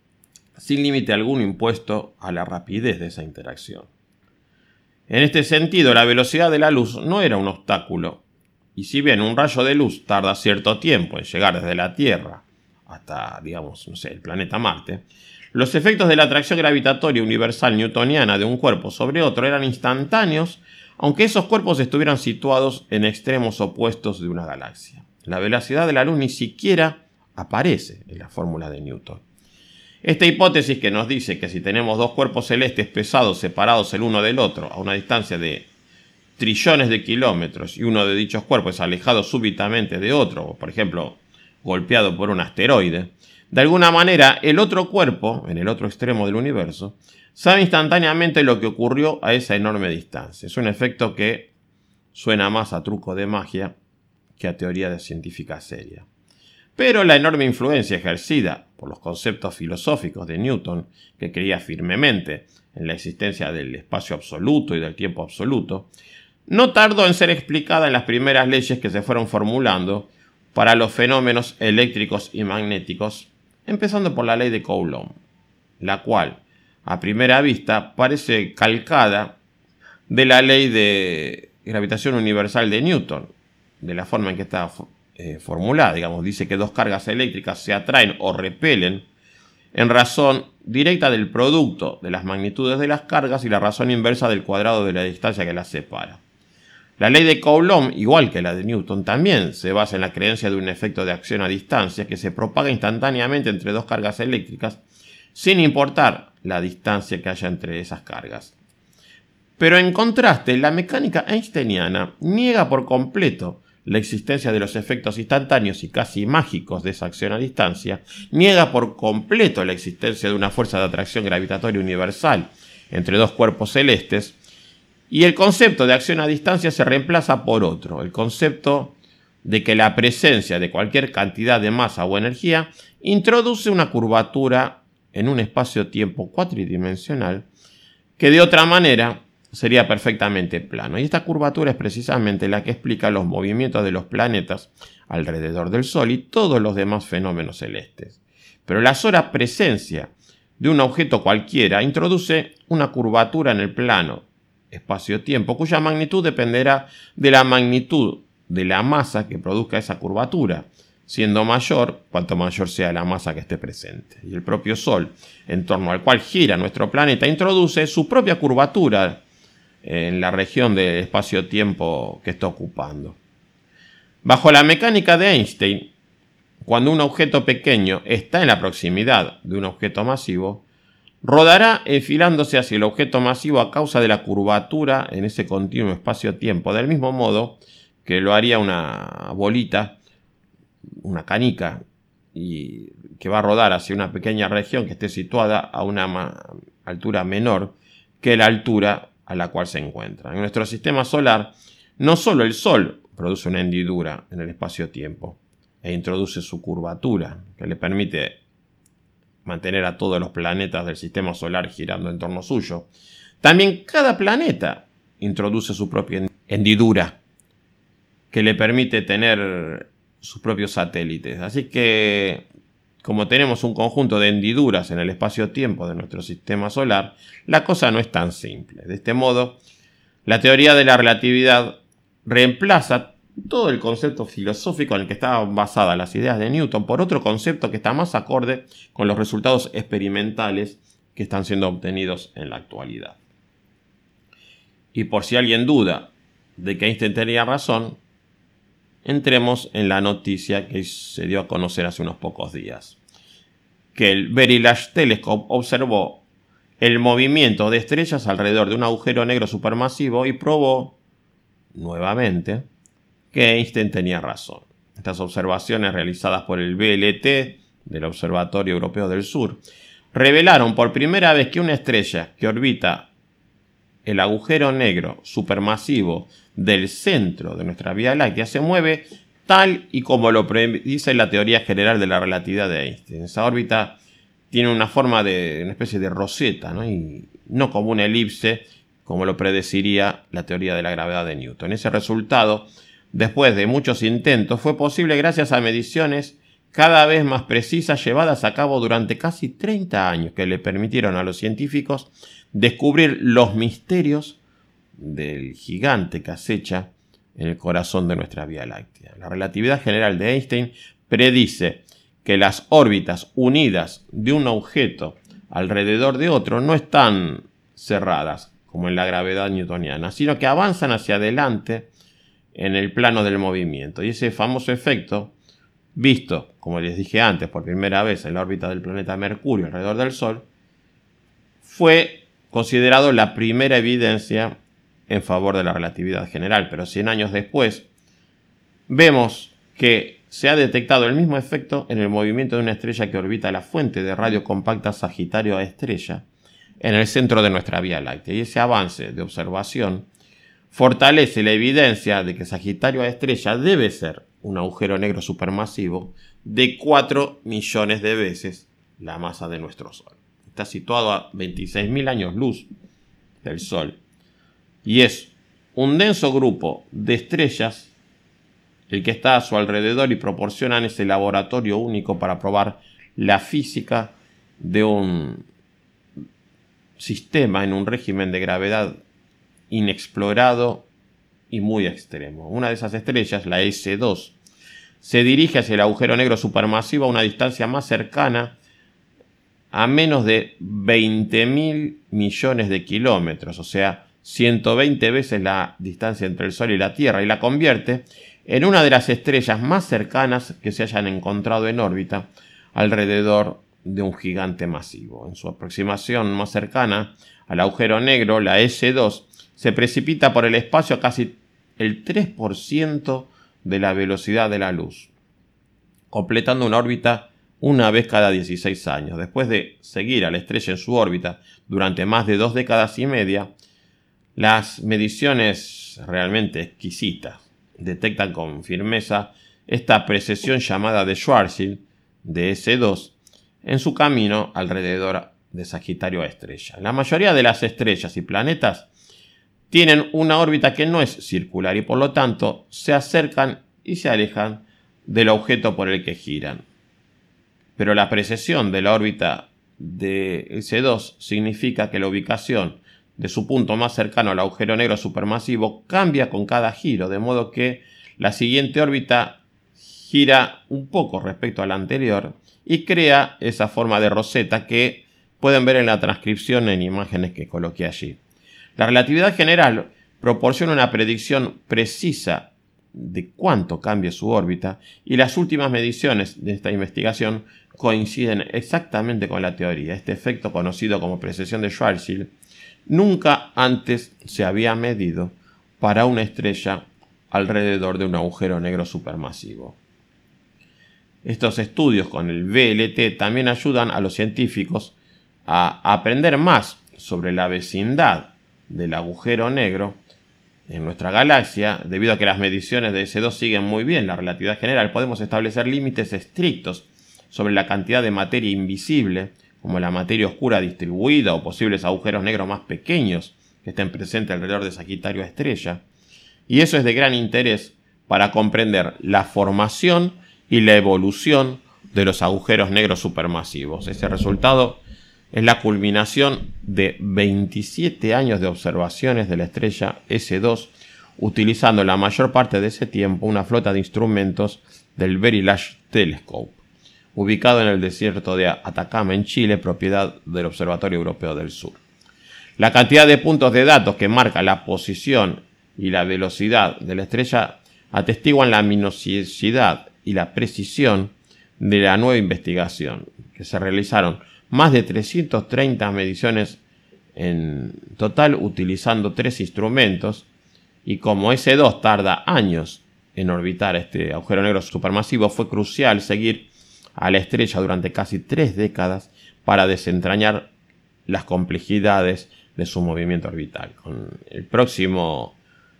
sin límite alguno impuesto a la rapidez de esa interacción. En este sentido, la velocidad de la luz no era un obstáculo, y si bien un rayo de luz tarda cierto tiempo en llegar desde la Tierra hasta, digamos, no sé, el planeta Marte, los efectos de la atracción gravitatoria universal newtoniana de un cuerpo sobre otro eran instantáneos aunque esos cuerpos estuvieran situados en extremos opuestos de una galaxia. La velocidad de la luz ni siquiera aparece en la fórmula de Newton. Esta hipótesis, que nos dice que si tenemos dos cuerpos celestes pesados separados el uno del otro a una distancia de trillones de kilómetros y uno de dichos cuerpos es alejado súbitamente de otro, o por ejemplo golpeado por un asteroide, de alguna manera el otro cuerpo, en el otro extremo del universo, sabe instantáneamente lo que ocurrió a esa enorme distancia. Es un efecto que suena más a truco de magia que a teoría de científica seria. Pero la enorme influencia ejercida por los conceptos filosóficos de Newton, que creía firmemente en la existencia del espacio absoluto y del tiempo absoluto, no tardó en ser explicada en las primeras leyes que se fueron formulando para los fenómenos eléctricos y magnéticos, empezando por la ley de Coulomb, la cual, a primera vista, parece calcada de la ley de gravitación universal de Newton, de la forma en que está eh, formulada. Digamos, dice que dos cargas eléctricas se atraen o repelen en razón directa del producto de las magnitudes de las cargas y la razón inversa del cuadrado de la distancia que las separa. La ley de Coulomb, igual que la de Newton, también se basa en la creencia de un efecto de acción a distancia que se propaga instantáneamente entre dos cargas eléctricas, sin importar la distancia que haya entre esas cargas. Pero en contraste, la mecánica einsteiniana niega por completo la existencia de los efectos instantáneos y casi mágicos de esa acción a distancia, niega por completo la existencia de una fuerza de atracción gravitatoria universal entre dos cuerpos celestes, y el concepto de acción a distancia se reemplaza por otro, el concepto de que la presencia de cualquier cantidad de masa o energía introduce una curvatura en un espacio-tiempo cuatridimensional que de otra manera sería perfectamente plano. Y esta curvatura es precisamente la que explica los movimientos de los planetas alrededor del Sol y todos los demás fenómenos celestes. Pero la sola presencia de un objeto cualquiera introduce una curvatura en el plano espacio-tiempo, cuya magnitud dependerá de la magnitud de la masa que produzca esa curvatura, siendo mayor cuanto mayor sea la masa que esté presente. Y el propio Sol, en torno al cual gira nuestro planeta, introduce su propia curvatura en la región del espacio-tiempo que está ocupando. Bajo la mecánica de Einstein, cuando un objeto pequeño está en la proximidad de un objeto masivo, rodará enfilándose hacia el objeto masivo a causa de la curvatura en ese continuo espacio-tiempo, del mismo modo que lo haría una bolita, una canica, y que va a rodar hacia una pequeña región que esté situada a una altura menor que la altura a la cual se encuentra. En nuestro sistema solar, no solo el Sol produce una hendidura en el espacio-tiempo e introduce su curvatura, que le permite mantener a todos los planetas del sistema solar girando en torno suyo. También cada planeta introduce su propia hendidura, que le permite tener sus propios satélites. Así que, como tenemos un conjunto de hendiduras en el espacio-tiempo de nuestro sistema solar, la cosa no es tan simple. De este modo, la teoría de la relatividad reemplaza todo el concepto filosófico en el que estaban basadas las ideas de Newton por otro concepto que está más acorde con los resultados experimentales que están siendo obtenidos en la actualidad. Y por si alguien duda de que Einstein tenía razón, entremos en la noticia que se dio a conocer hace unos pocos días, que el Very Large Telescope observó el movimiento de estrellas alrededor de un agujero negro supermasivo y probó, nuevamente, que Einstein tenía razón. Estas observaciones realizadas por el V L T del Observatorio Europeo del Sur revelaron por primera vez que una estrella que orbita el agujero negro supermasivo del centro de nuestra Vía Láctea se mueve tal y como lo predice la teoría general de la relatividad de Einstein. Esa órbita tiene una forma de una especie de roseta, ¿no? Y no como una elipse, como lo predeciría la teoría de la gravedad de Newton. Ese resultado, después de muchos intentos, fue posible gracias a mediciones cada vez más precisas llevadas a cabo durante casi treinta años que le permitieron a los científicos descubrir los misterios del gigante que acecha en el corazón de nuestra Vía Láctea. La relatividad general de Einstein predice que las órbitas unidas de un objeto alrededor de otro no están cerradas, como en la gravedad newtoniana, sino que avanzan hacia adelante en el plano del movimiento. Y ese famoso efecto, visto, como les dije antes, por primera vez en la órbita del planeta Mercurio alrededor del Sol, fue considerado la primera evidencia en favor de la relatividad general. Pero cien años después, vemos que se ha detectado el mismo efecto en el movimiento de una estrella que orbita la fuente de radio compacta Sagitario A estrella en el centro de nuestra Vía Láctea. Y ese avance de observación fortalece la evidencia de que Sagitario A estrella debe ser un agujero negro supermasivo de cuatro millones de veces la masa de nuestro Sol. Está situado a veintiséis mil años luz del Sol y es un denso grupo de estrellas el que está a su alrededor y proporcionan ese laboratorio único para probar la física de un sistema en un régimen de gravedad inexplorado y muy extremo. Una de esas estrellas, la S dos, se dirige hacia el agujero negro supermasivo a una distancia más cercana a menos de veinte mil millones de kilómetros, o sea, ciento veinte veces la distancia entre el Sol y la Tierra, y la convierte en una de las estrellas más cercanas que se hayan encontrado en órbita alrededor de un gigante masivo. En su aproximación más cercana al agujero negro, la S dos se precipita por el espacio a casi el tres por ciento de la velocidad de la luz, completando una órbita una vez cada dieciséis años. Después de seguir a la estrella en su órbita durante más de dos décadas y media, las mediciones realmente exquisitas detectan con firmeza esta precesión llamada de Schwarzschild de S dos en su camino alrededor de Sagitario A estrella. La mayoría de las estrellas y planetas tienen una órbita que no es circular y por lo tanto se acercan y se alejan del objeto por el que giran. Pero la precesión de la órbita de S dos significa que la ubicación de su punto más cercano al agujero negro supermasivo cambia con cada giro, de modo que la siguiente órbita gira un poco respecto a la anterior y crea esa forma de roseta que pueden ver en la transcripción en imágenes que coloqué allí. La relatividad general proporciona una predicción precisa de cuánto cambie su órbita y las últimas mediciones de esta investigación coinciden exactamente con la teoría. Este efecto, conocido como precesión de Schwarzschild, nunca antes se había medido para una estrella alrededor de un agujero negro supermasivo. Estos estudios con el V L T también ayudan a los científicos a aprender más sobre la vecindad del agujero negro en nuestra galaxia. Debido a que las mediciones de S dos siguen muy bien la relatividad general, podemos establecer límites estrictos sobre la cantidad de materia invisible, como la materia oscura distribuida o posibles agujeros negros más pequeños que estén presentes alrededor de Sagitario A estrella. Y eso es de gran interés para comprender la formación y la evolución de los agujeros negros supermasivos. Ese resultado es la culminación de veintisiete años de observaciones de la estrella S dos, utilizando la mayor parte de ese tiempo una flota de instrumentos del Very Large Telescope, ubicado en el desierto de Atacama, en Chile, propiedad del Observatorio Europeo del Sur. La cantidad de puntos de datos que marca la posición y la velocidad de la estrella atestiguan la minuciosidad y la precisión de la nueva investigación, que se realizaron más de trescientas treinta mediciones en total utilizando tres instrumentos, y como S dos tarda años en orbitar este agujero negro supermasivo, fue crucial seguir a la estrella durante casi tres décadas para desentrañar las complejidades de su movimiento orbital. Con el próximo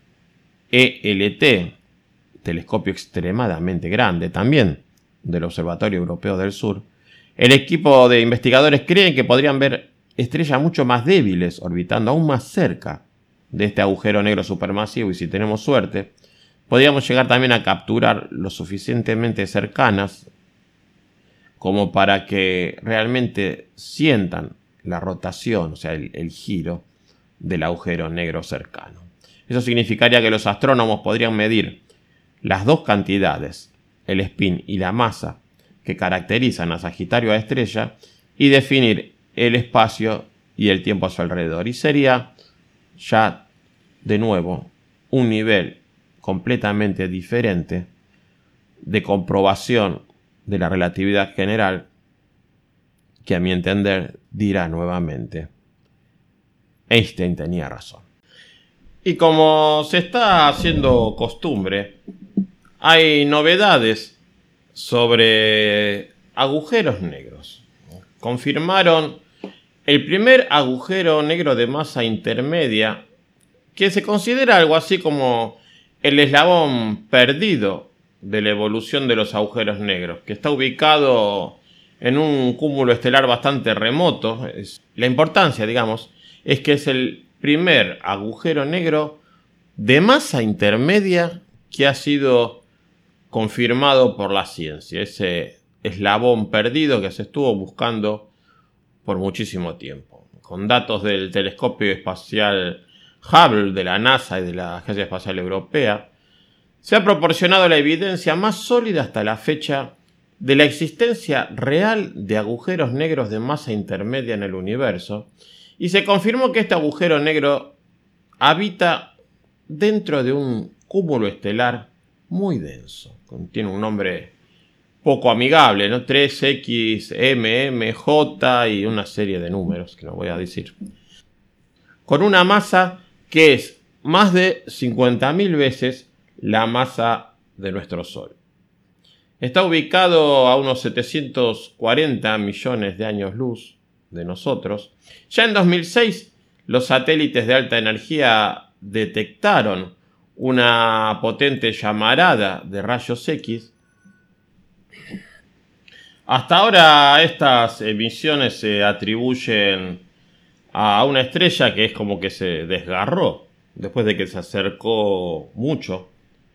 E L T, telescopio extremadamente grande también del Observatorio Europeo del Sur, el equipo de investigadores cree que podrían ver estrellas mucho más débiles orbitando aún más cerca de este agujero negro supermasivo, y si tenemos suerte podríamos llegar también a capturar lo suficientemente cercanas como para que realmente sientan la rotación, o sea, el, el giro del agujero negro cercano. Eso significaría que los astrónomos podrían medir las dos cantidades, el spin y la masa, que caracterizan a Sagitario A estrella, y definir el espacio y el tiempo a su alrededor. Y sería ya de nuevo un nivel completamente diferente de comprobación de la relatividad general que, a mi entender, dirá nuevamente: Einstein tenía razón. Y como se está haciendo costumbre, hay novedades sobre agujeros negros. Confirmaron el primer agujero negro de masa intermedia, que se considera algo así como el eslabón perdido de la evolución de los agujeros negros, que está ubicado en un cúmulo estelar bastante remoto. La importancia, digamos, es que es el primer agujero negro de masa intermedia que ha sido confirmado por la ciencia. Ese eslabón perdido que se estuvo buscando por muchísimo tiempo. Con datos del telescopio espacial Hubble de la NASA y de la Agencia Espacial Europea, se ha proporcionado la evidencia más sólida hasta la fecha de la existencia real de agujeros negros de masa intermedia en el universo, y se confirmó que este agujero negro habita dentro de un cúmulo estelar muy denso. Tiene un nombre poco amigable, ¿no? tres equis eme eme jota y una serie de números que no voy a decir. Con una masa que es más de cincuenta mil veces la masa de nuestro Sol. Está ubicado a unos setecientos cuarenta millones de años luz de nosotros. Ya en dos mil seis, los satélites de alta energía detectaron una potente llamarada de rayos X. Hasta ahora estas emisiones se atribuyen a una estrella que es como que se desgarró después de que se acercó mucho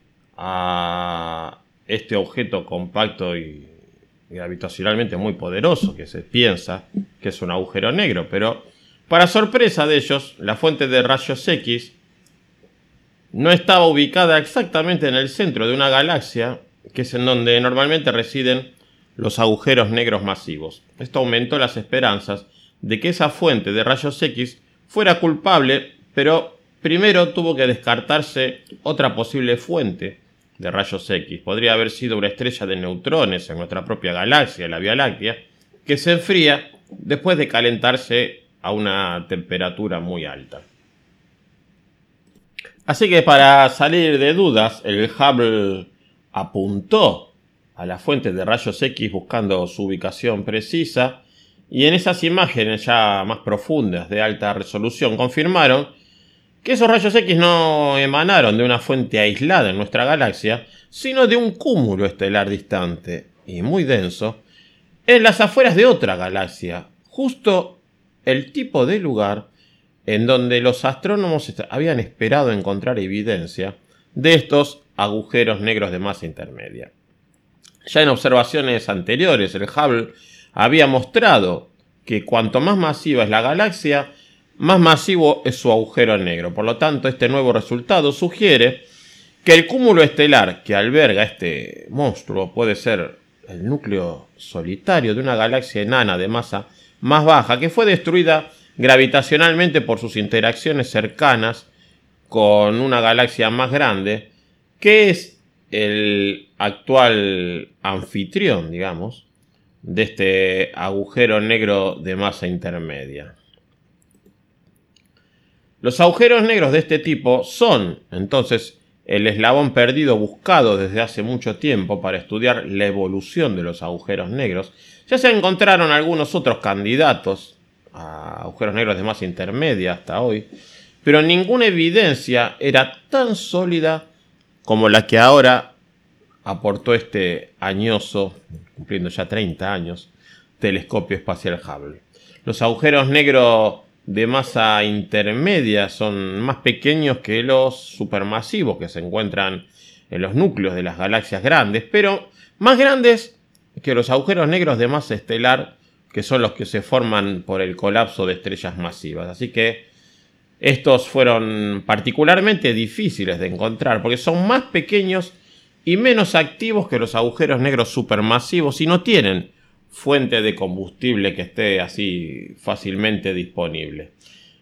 a este objeto compacto y gravitacionalmente muy poderoso que se piensa que es un agujero negro. Pero para sorpresa de ellos, la fuente de rayos X no estaba ubicada exactamente en el centro de una galaxia, que es en donde normalmente residen los agujeros negros masivos. Esto aumentó las esperanzas de que esa fuente de rayos X fuera culpable, pero primero tuvo que descartarse otra posible fuente de rayos X. Podría haber sido una estrella de neutrones en nuestra propia galaxia, la Vía Láctea, que se enfría después de calentarse a una temperatura muy alta. Así que para salir de dudas, el Hubble apuntó a la fuente de rayos X buscando su ubicación precisa, y en esas imágenes ya más profundas de alta resolución confirmaron que esos rayos X no emanaron de una fuente aislada en nuestra galaxia, sino de un cúmulo estelar distante y muy denso en las afueras de otra galaxia, justo el tipo de lugar en donde los astrónomos habían esperado encontrar evidencia de estos agujeros negros de masa intermedia. Ya en observaciones anteriores, el Hubble había mostrado que cuanto más masiva es la galaxia, más masivo es su agujero negro. Por lo tanto, este nuevo resultado sugiere que el cúmulo estelar que alberga este monstruo puede ser el núcleo solitario de una galaxia enana de masa más baja que fue destruida gravitacionalmente por sus interacciones cercanas con una galaxia más grande, que es el actual anfitrión, digamos, de este agujero negro de masa intermedia. Los agujeros negros de este tipo son, entonces, el eslabón perdido buscado desde hace mucho tiempo para estudiar la evolución de los agujeros negros. Ya se encontraron algunos otros candidatos a agujeros negros de masa intermedia hasta hoy, pero ninguna evidencia era tan sólida como la que ahora aportó este añoso, cumpliendo ya treinta años, telescopio espacial Hubble. Los agujeros negros de masa intermedia son más pequeños que los supermasivos que se encuentran en los núcleos de las galaxias grandes, pero más grandes que los agujeros negros de masa estelar, que son los que se forman por el colapso de estrellas masivas. Así que estos fueron particularmente difíciles de encontrar porque son más pequeños y menos activos que los agujeros negros supermasivos y no tienen fuente de combustible que esté así fácilmente disponible.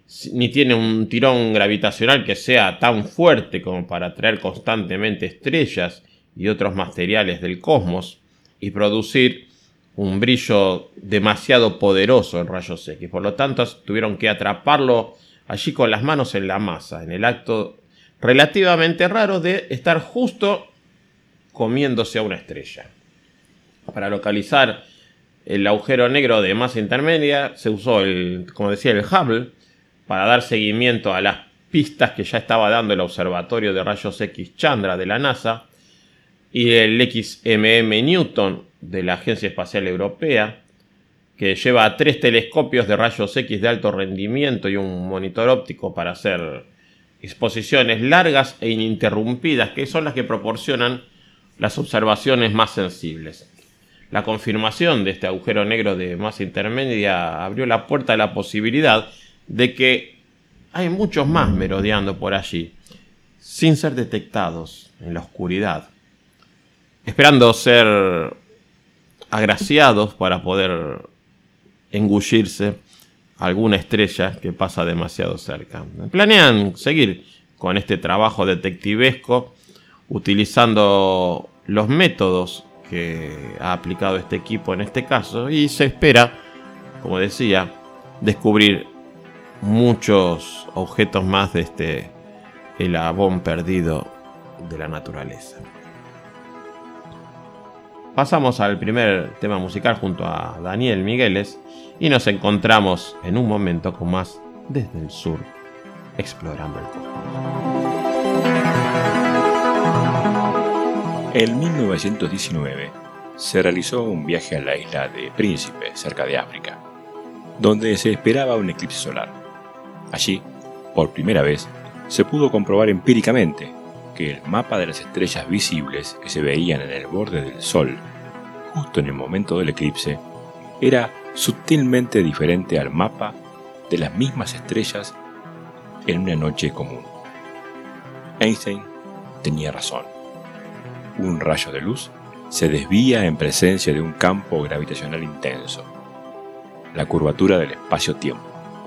ni tiene un tirón gravitacional que sea tan fuerte como para atraer constantemente estrellas y otros materiales del cosmos y producir un brillo demasiado poderoso en rayos X. Por lo tanto, tuvieron que atraparlo allí con las manos en la masa, en el acto relativamente raro de estar justo comiéndose a una estrella. Para localizar el agujero negro de masa intermedia se usó, el, como decía, el Hubble para dar seguimiento a las pistas que ya estaba dando el Observatorio de Rayos X Chandra de la NASA y el X M M Newton de la Agencia Espacial Europea, que lleva tres telescopios de rayos X de alto rendimiento y un monitor óptico para hacer exposiciones largas e ininterrumpidas, que son las que proporcionan las observaciones más sensibles. La confirmación de este agujero negro de masa intermedia abrió la puerta a la posibilidad de que hay muchos más merodeando por allí, sin ser detectados en la oscuridad, esperando ser agraciados para poder engullirse alguna estrella que pasa demasiado cerca. Planean seguir con este trabajo detectivesco utilizando los métodos que ha aplicado este equipo en este caso, y se espera, como decía, descubrir muchos objetos más de este eslabón perdido de la naturaleza. Pasamos al primer tema musical junto a Daniel Migueles y nos encontramos en un momento con más Desde el Sur, explorando el cosmos. En mil novecientos diecinueve se realizó un viaje a la isla de Príncipe, cerca de África, donde se esperaba un eclipse solar. Allí, por primera vez, se pudo comprobar empíricamente que el mapa de las estrellas visibles que se veían en el borde del Sol, justo en el momento del eclipse, era sutilmente diferente al mapa de las mismas estrellas en una noche común. Einstein tenía razón. Un rayo de luz se desvía en presencia de un campo gravitacional intenso, la curvatura del espacio-tiempo.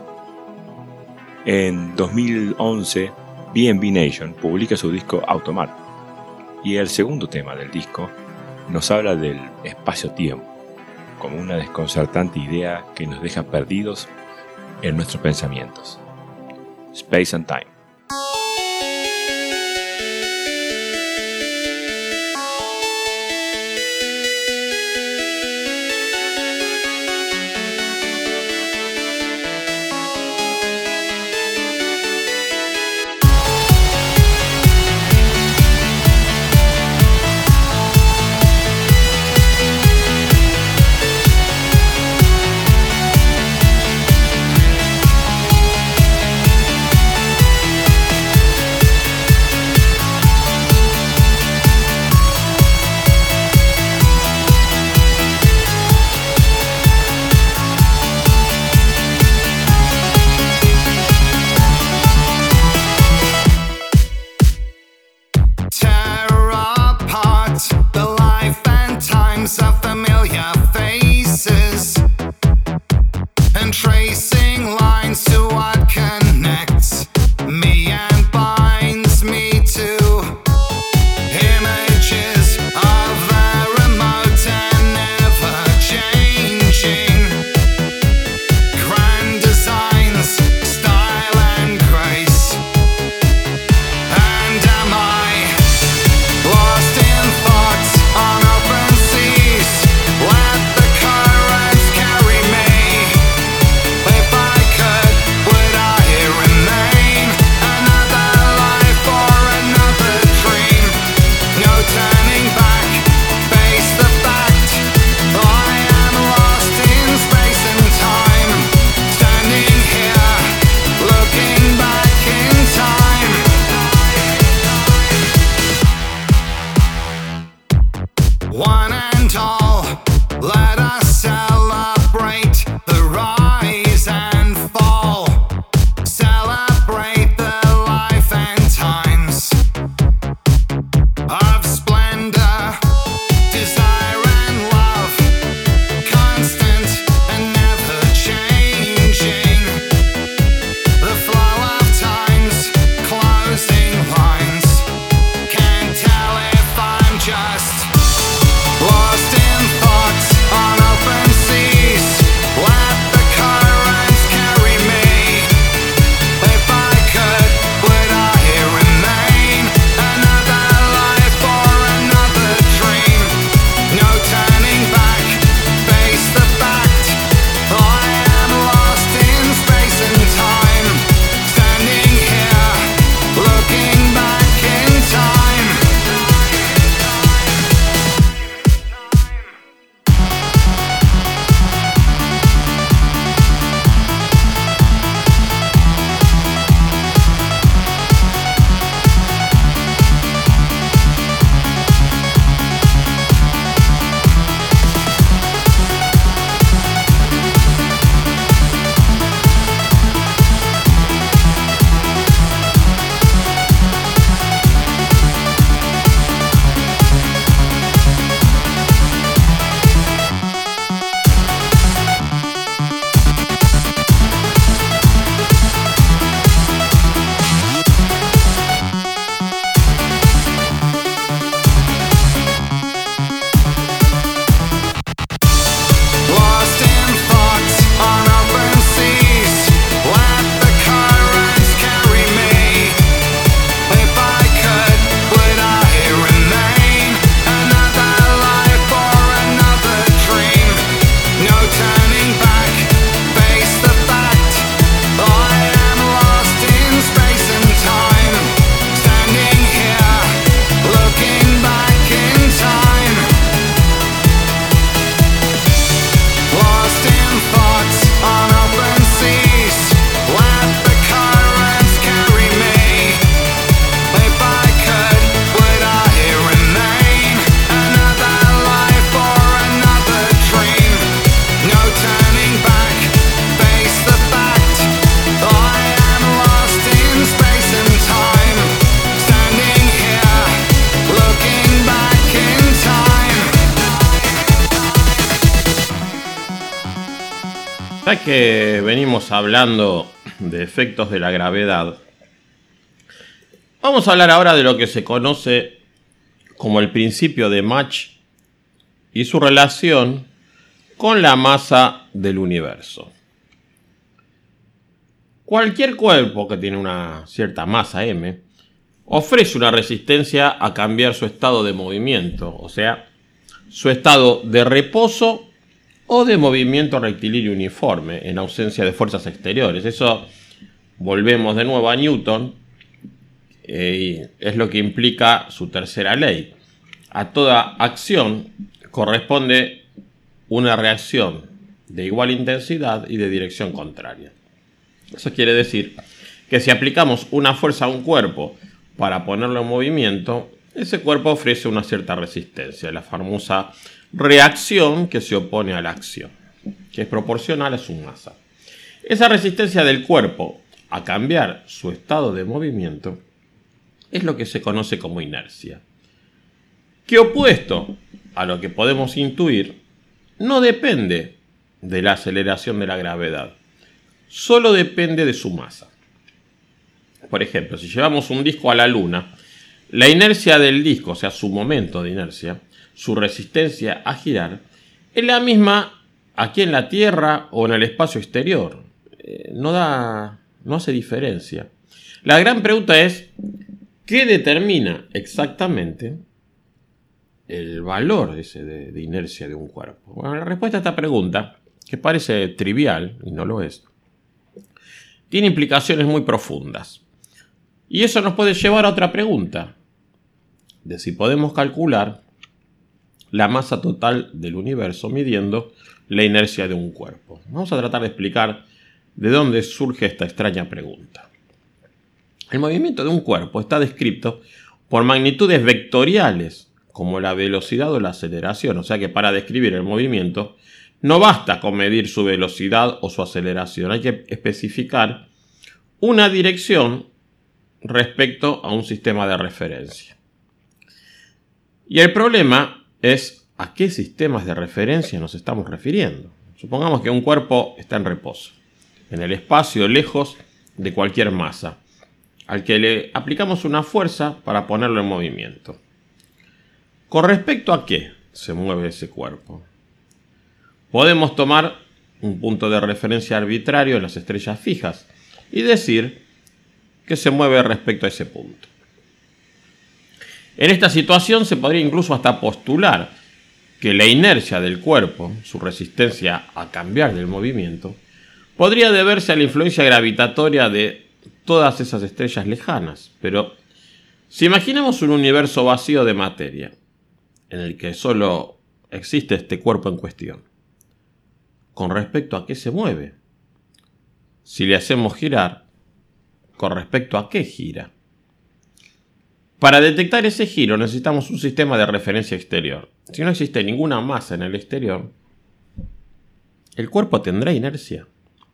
En dos mil once, B and B Nation publica su disco Automat, y el segundo tema del disco nos habla del espacio-tiempo, como una desconcertante idea que nos deja perdidos en nuestros pensamientos. Space and Time. Ya que venimos hablando de efectos de la gravedad, vamos a hablar ahora de lo que se conoce como el principio de Mach y su relación con la masa del universo. Cualquier cuerpo que tiene una cierta masa m ofrece una resistencia a cambiar su estado de movimiento, o sea, su estado de reposo o de movimiento rectilíneo uniforme en ausencia de fuerzas exteriores. Eso, volvemos de nuevo a Newton, eh, y es lo que implica su tercera ley. A toda acción corresponde una reacción de igual intensidad y de dirección contraria. Eso quiere decir que si aplicamos una fuerza a un cuerpo para ponerlo en movimiento, ese cuerpo ofrece una cierta resistencia, la famosa reacción que se opone a la acción, que es proporcional a su masa. Esa resistencia del cuerpo a cambiar su estado de movimiento es lo que se conoce como inercia, que opuesto a lo que podemos intuir, no depende de la aceleración de la gravedad, solo depende de su masa. Por ejemplo, si llevamos un disco a la Luna, la inercia del disco, o sea, su momento de inercia, su resistencia a girar, es la misma aquí en la Tierra o en el espacio exterior. Eh, no da, no hace diferencia. La gran pregunta es, ¿qué determina exactamente el valor ese de, de inercia de un cuerpo? Bueno, la respuesta a esta pregunta, que parece trivial, y no lo es, tiene implicaciones muy profundas. Y eso nos puede llevar a otra pregunta, de si podemos calcular la masa total del universo midiendo la inercia de un cuerpo. Vamos a tratar de explicar de dónde surge esta extraña pregunta. El movimiento de un cuerpo está descrito por magnitudes vectoriales, como la velocidad o la aceleración. O sea que para describir el movimiento no basta con medir su velocidad o su aceleración. Hay que especificar una dirección respecto a un sistema de referencia. Y el problema es a qué sistemas de referencia nos estamos refiriendo. Supongamos que un cuerpo está en reposo, en el espacio, lejos de cualquier masa, al que le aplicamos una fuerza para ponerlo en movimiento. ¿Con respecto a qué se mueve ese cuerpo? Podemos tomar un punto de referencia arbitrario en las estrellas fijas y decir que se mueve respecto a ese punto. En esta situación se podría incluso hasta postular que la inercia del cuerpo, su resistencia a cambiar del movimiento, podría deberse a la influencia gravitatoria de todas esas estrellas lejanas. Pero si imaginemos un universo vacío de materia, en el que solo existe este cuerpo en cuestión, ¿con respecto a qué se mueve? Si le hacemos girar, ¿con respecto a qué gira? Para detectar ese giro necesitamos un sistema de referencia exterior. Si no existe ninguna masa en el exterior, el cuerpo tendrá inercia.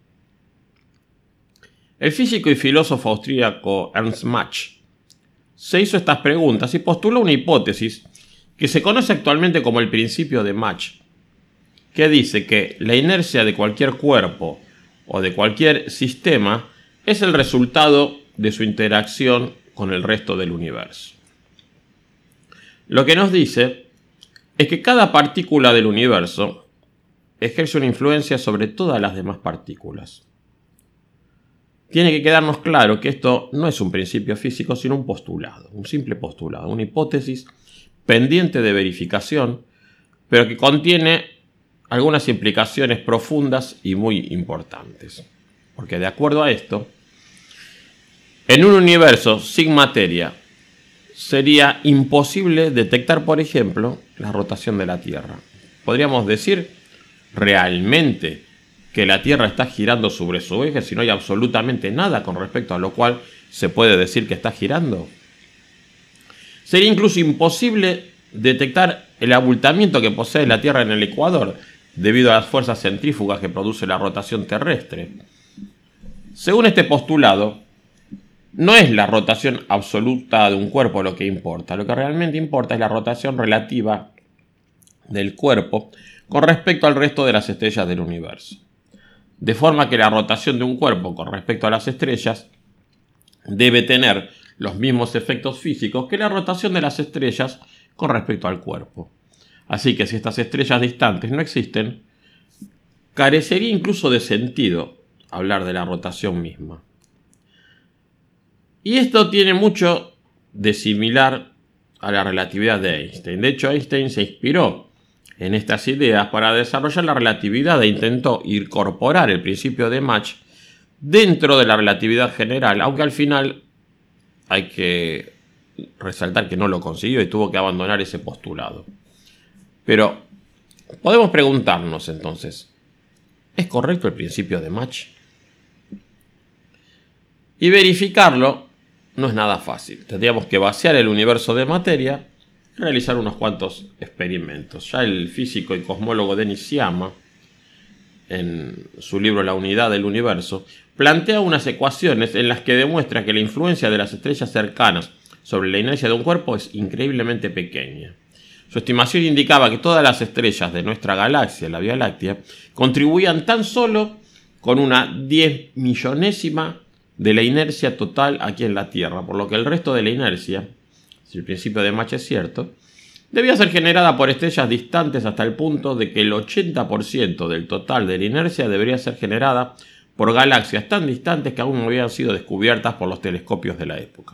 El físico y filósofo austríaco Ernst Mach se hizo estas preguntas y postuló una hipótesis que se conoce actualmente como el principio de Mach, que dice que la inercia de cualquier cuerpo o de cualquier sistema es el resultado de su interacción con el resto del universo. Lo que nos dice es que cada partícula del universo ejerce una influencia sobre todas las demás partículas. Tiene que quedarnos claro que esto no es un principio físico, sino un postulado, un simple postulado, una hipótesis pendiente de verificación, pero que contiene algunas implicaciones profundas y muy importantes. Porque de acuerdo a esto, en un universo sin materia, sería imposible detectar, por ejemplo, la rotación de la Tierra. Podríamos decir realmente que la Tierra está girando sobre su eje si no hay absolutamente nada con respecto a lo cual se puede decir que está girando. Sería incluso imposible detectar el abultamiento que posee la Tierra en el ecuador debido a las fuerzas centrífugas que produce la rotación terrestre. Según este postulado, no es la rotación absoluta de un cuerpo lo que importa. Lo que realmente importa es la rotación relativa del cuerpo con respecto al resto de las estrellas del universo. de forma que la rotación de un cuerpo con respecto a las estrellas debe tener los mismos efectos físicos que la rotación de las estrellas con respecto al cuerpo. Así que si estas estrellas distantes no existen, carecería incluso de sentido hablar de la rotación misma. Y esto tiene mucho de similar a la relatividad de Einstein. De hecho, Einstein se inspiró en estas ideas para desarrollar la relatividad e intentó incorporar el principio de Mach dentro de la relatividad general, aunque al final hay que resaltar que no lo consiguió y tuvo que abandonar ese postulado. Pero podemos preguntarnos entonces, ¿es correcto el principio de Mach? Y verificarlo no es nada fácil. Tendríamos que vaciar el universo de materia y realizar unos cuantos experimentos. Ya el físico y cosmólogo Denis Sciama, en su libro La unidad del universo, plantea unas ecuaciones en las que demuestra que la influencia de las estrellas cercanas sobre la inercia de un cuerpo es increíblemente pequeña. Su estimación indicaba que todas las estrellas de nuestra galaxia, la Vía Láctea, contribuían tan solo con una diez millonésima de la inercia total aquí en la Tierra, por lo que el resto de la inercia, si el principio de Mach es cierto, debía ser generada por estrellas distantes hasta el punto de que el ochenta por ciento del total de la inercia debería ser generada por galaxias tan distantes que aún no habían sido descubiertas por los telescopios de la época.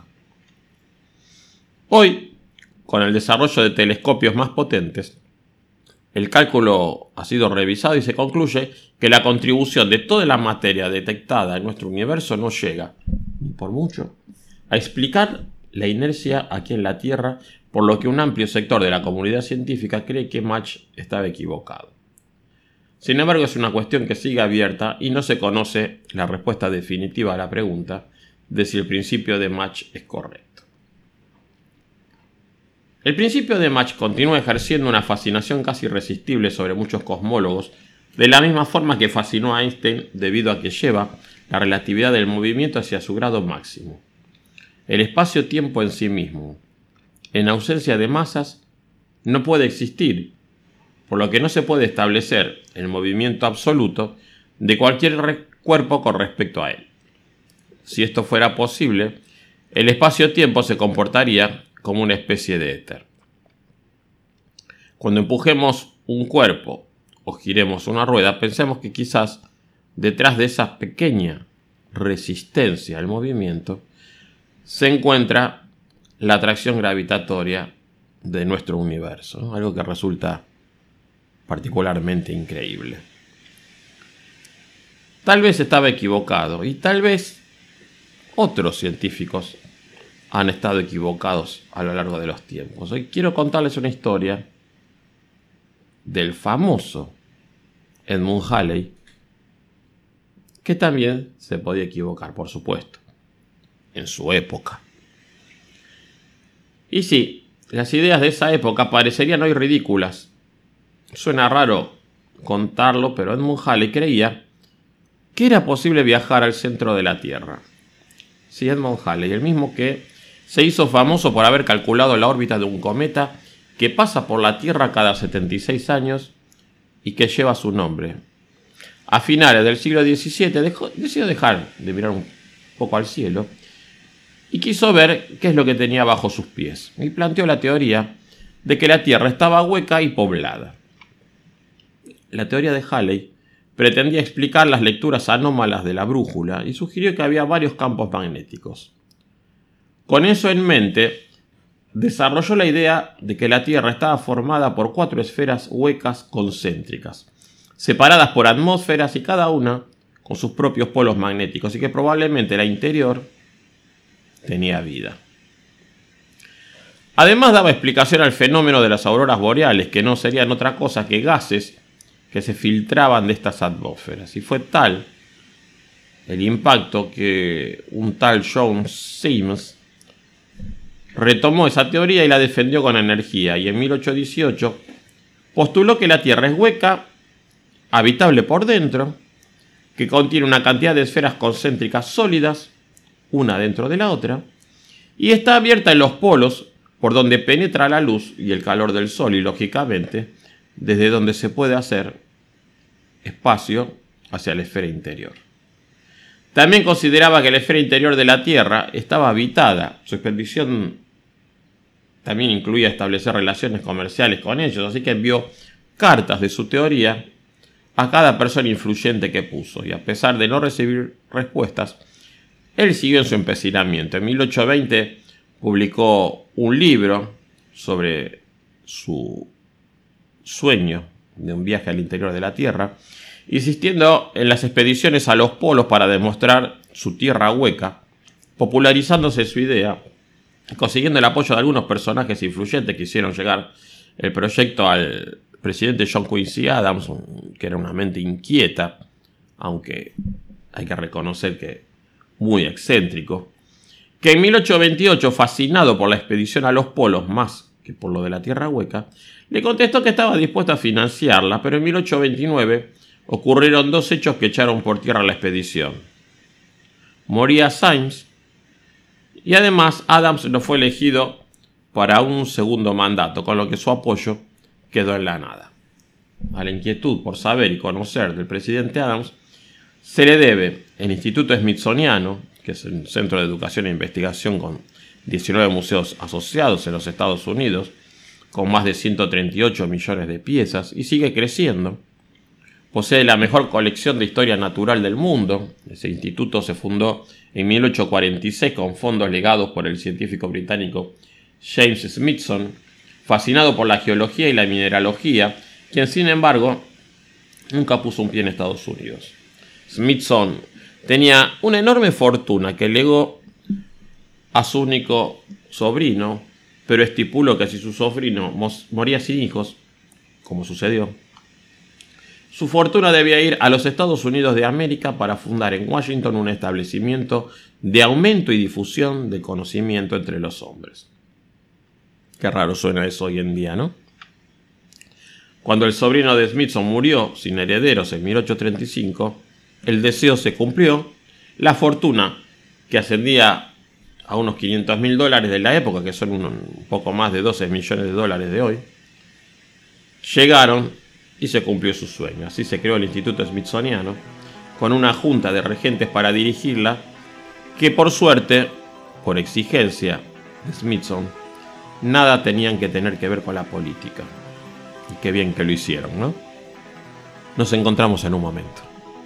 Hoy, con el desarrollo de telescopios más potentes, el cálculo ha sido revisado y se concluye que la contribución de toda la materia detectada en nuestro universo no llega, ni por mucho, a explicar la inercia aquí en la Tierra, por lo que un amplio sector de la comunidad científica cree que Mach estaba equivocado. Sin embargo, es una cuestión que sigue abierta y no se conoce la respuesta definitiva a la pregunta de si el principio de Mach es correcto. El principio de Mach continúa ejerciendo una fascinación casi irresistible sobre muchos cosmólogos, de la misma forma que fascinó a Einstein debido a que lleva la relatividad del movimiento hacia su grado máximo. El espacio-tiempo en sí mismo, en ausencia de masas, no puede existir, por lo que no se puede establecer el movimiento absoluto de cualquier cuerpo con respecto a él. Si esto fuera posible, el espacio-tiempo se comportaría como una especie de éter. Cuando empujemos un cuerpo o giremos una rueda, pensemos que quizás detrás de esa pequeña resistencia al movimiento se encuentra la atracción gravitatoria de nuestro universo, ¿no? Algo que resulta particularmente increíble. Tal vez estaba equivocado y tal vez otros científicos han estado equivocados a lo largo de los tiempos. Hoy quiero contarles una historia del famoso Edmund Halley, que también se podía equivocar, por supuesto, en su época. Y sí, las ideas de esa época parecerían hoy ridículas. Suena raro contarlo, pero Edmund Halley creía que era posible viajar al centro de la Tierra. Sí, Edmund Halley, el mismo que se hizo famoso por haber calculado la órbita de un cometa que pasa por la Tierra cada setenta y seis años y que lleva su nombre. A finales del siglo diecisiete dejó, decidió dejar de mirar un poco al cielo y quiso ver qué es lo que tenía bajo sus pies. Y planteó la teoría de que la Tierra estaba hueca y poblada. La teoría de Halley pretendía explicar las lecturas anómalas de la brújula y sugirió que había varios campos magnéticos. Con eso en mente, desarrolló la idea de que la Tierra estaba formada por cuatro esferas huecas concéntricas, separadas por atmósferas y cada una con sus propios polos magnéticos, y que probablemente la interior tenía vida. Además, daba explicación al fenómeno de las auroras boreales, que no serían otra cosa que gases que se filtraban de estas atmósferas, y fue tal el impacto que un tal John Sims retomó esa teoría y la defendió con energía, y en mil ochocientos dieciocho postuló que la Tierra es hueca, habitable por dentro, que contiene una cantidad de esferas concéntricas sólidas, una dentro de la otra, y está abierta en los polos por donde penetra la luz y el calor del Sol, y lógicamente desde donde se puede hacer espacio hacia la esfera interior. También consideraba que la esfera interior de la Tierra estaba habitada. Su expedición también incluía establecer relaciones comerciales con ellos, así que envió cartas de su teoría a cada persona influyente que puso, y a pesar de no recibir respuestas, él siguió en su empecinamiento. En mil ochocientos veinte publicó un libro sobre su sueño de un viaje al interior de la Tierra, insistiendo en las expediciones a los polos para demostrar su tierra hueca, popularizándose su idea, consiguiendo el apoyo de algunos personajes influyentes que hicieron llegar el proyecto al presidente John Quincy Adams, que era una mente inquieta, aunque hay que reconocer que muy excéntrico, que en mil ochocientos veintiocho, fascinado por la expedición a los polos más que por lo de la tierra hueca, le contestó que estaba dispuesto a financiarla, pero en mil ochocientos veintinueve ocurrieron dos hechos que echaron por tierra la expedición. Moría Symes, y además Adams no fue elegido para un segundo mandato, con lo que su apoyo quedó en la nada. A la inquietud por saber y conocer del presidente Adams se le debe el Instituto Smithsoniano, que es un centro de educación e investigación con diecinueve museos asociados en los Estados Unidos, con más de ciento treinta y ocho millones de piezas, y sigue creciendo. Posee la mejor colección de historia natural del mundo. Ese instituto se fundó en mil ochocientos cuarenta y seis con fondos legados por el científico británico James Smithson, fascinado por la geología y la mineralogía, quien sin embargo nunca puso un pie en Estados Unidos. Smithson tenía una enorme fortuna que legó a su único sobrino, pero estipuló que si su sobrino moría sin hijos, como sucedió, su fortuna debía ir a los Estados Unidos de América para fundar en Washington un establecimiento de aumento y difusión del conocimiento entre los hombres. Qué raro suena eso hoy en día, ¿no? Cuando el sobrino de Smithson murió sin herederos en mil ochocientos treinta y cinco, el deseo se cumplió. La fortuna, que ascendía a unos quinientos mil dólares de la época, que son un poco más de doce millones de dólares de hoy, llegaron y se cumplió su sueño. Así se creó el Instituto Smithsoniano, con una junta de regentes para dirigirla, que por suerte, por exigencia de Smithson, nada tenían que tener que ver con la política. Y qué bien que lo hicieron, ¿no? Nos encontramos en un momento.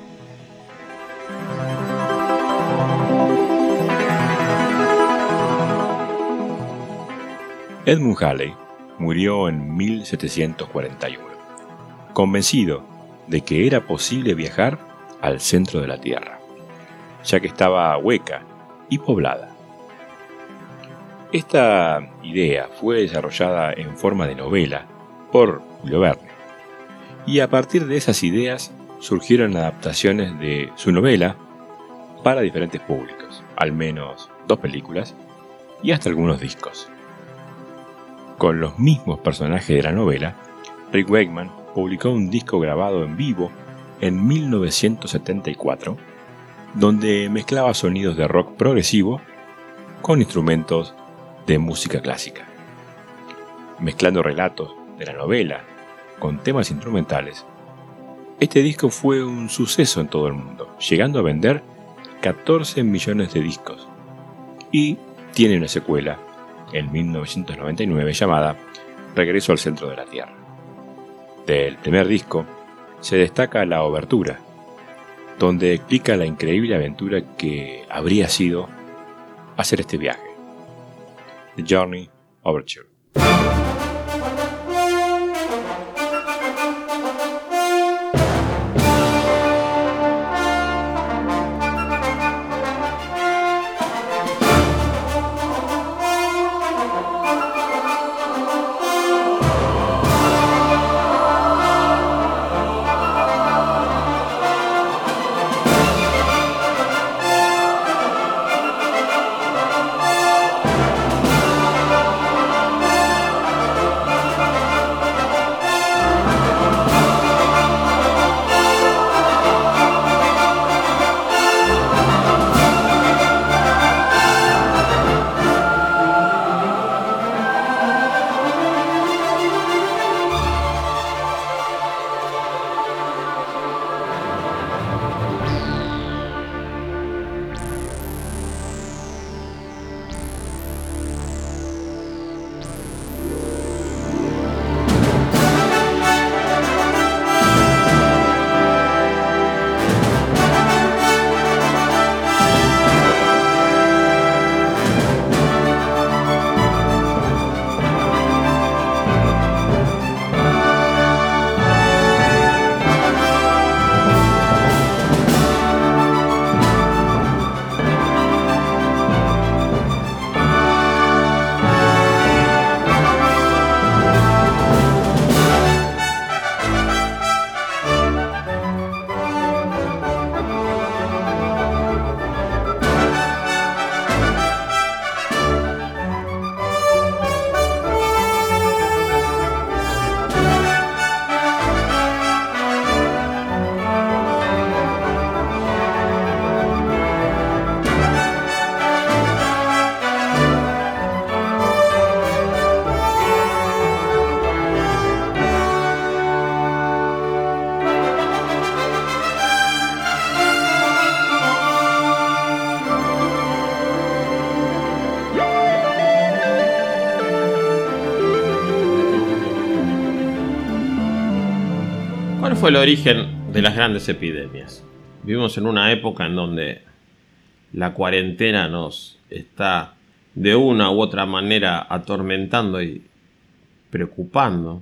Edmund Halley murió en mil setecientos cuarenta y uno, convencido de que era posible viajar al centro de la Tierra, ya que estaba hueca y poblada. Esta idea fue desarrollada en forma de novela por Julio Verne, y a partir de esas ideas surgieron adaptaciones de su novela para diferentes públicos, al menos dos películas y hasta algunos discos. Con los mismos personajes de la novela, Rick Wakeman publicó un disco grabado en vivo en mil novecientos setenta y cuatro, donde mezclaba sonidos de rock progresivo con instrumentos de música clásica. Mezclando relatos de la novela con temas instrumentales, este disco fue un suceso en todo el mundo, llegando a vender catorce millones de discos, y tiene una secuela en mil novecientos noventa y nueve llamada Regreso al centro de la Tierra. Del primer disco se destaca la obertura, donde explica la increíble aventura que habría sido hacer este viaje. The Journey Overture. fue el origen de las grandes epidemias? Vivimos en una época en donde la cuarentena nos está de una u otra manera atormentando y preocupando.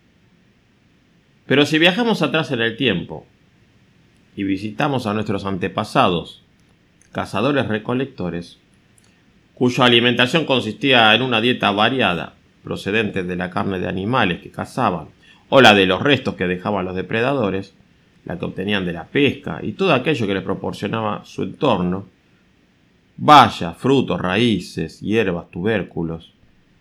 Pero si viajamos atrás en el tiempo y visitamos a nuestros antepasados, cazadores-recolectores, cuya alimentación consistía en una dieta variada, procedente de la carne de animales que cazaban, o la de los restos que dejaban los depredadores, la que obtenían de la pesca y todo aquello que les proporcionaba su entorno, bayas, frutos, raíces, hierbas, tubérculos.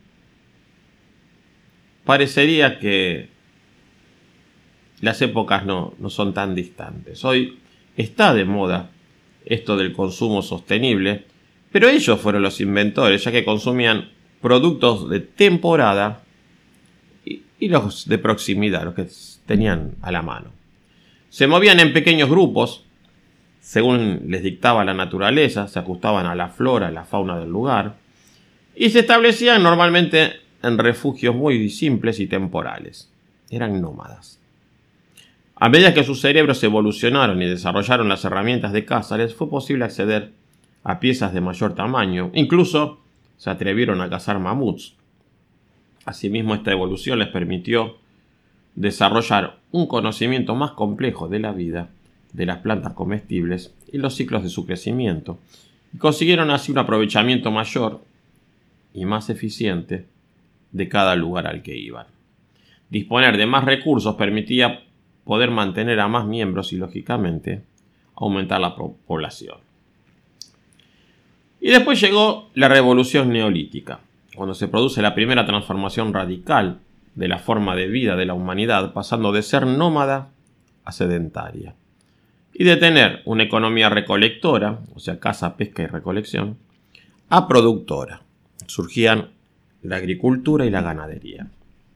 Parecería que las épocas no, no son tan distantes. Hoy está de moda esto del consumo sostenible, pero ellos fueron los inventores, ya que consumían productos de temporada y, y los de proximidad, los que tenían a la mano. Se movían en pequeños grupos, según les dictaba la naturaleza, se ajustaban a la flora y la fauna del lugar, y se establecían normalmente en refugios muy simples y temporales. Eran nómadas. A medida que sus cerebros evolucionaron y desarrollaron las herramientas de caza, les fue posible acceder a piezas de mayor tamaño. Incluso se atrevieron a cazar mamuts. Asimismo, esta evolución les permitió desarrollar un conocimiento más complejo de la vida, de las plantas comestibles y los ciclos de su crecimiento, y consiguieron así un aprovechamiento mayor y más eficiente de cada lugar al que iban. Disponer de más recursos permitía poder mantener a más miembros y, lógicamente, aumentar la población. Y después llegó la revolución neolítica, cuando se produce la primera transformación radical de la forma de vida de la humanidad, pasando de ser nómada a sedentaria, y de tener una economía recolectora, o sea, caza, pesca y recolección, a productora. Surgían la agricultura y la ganadería.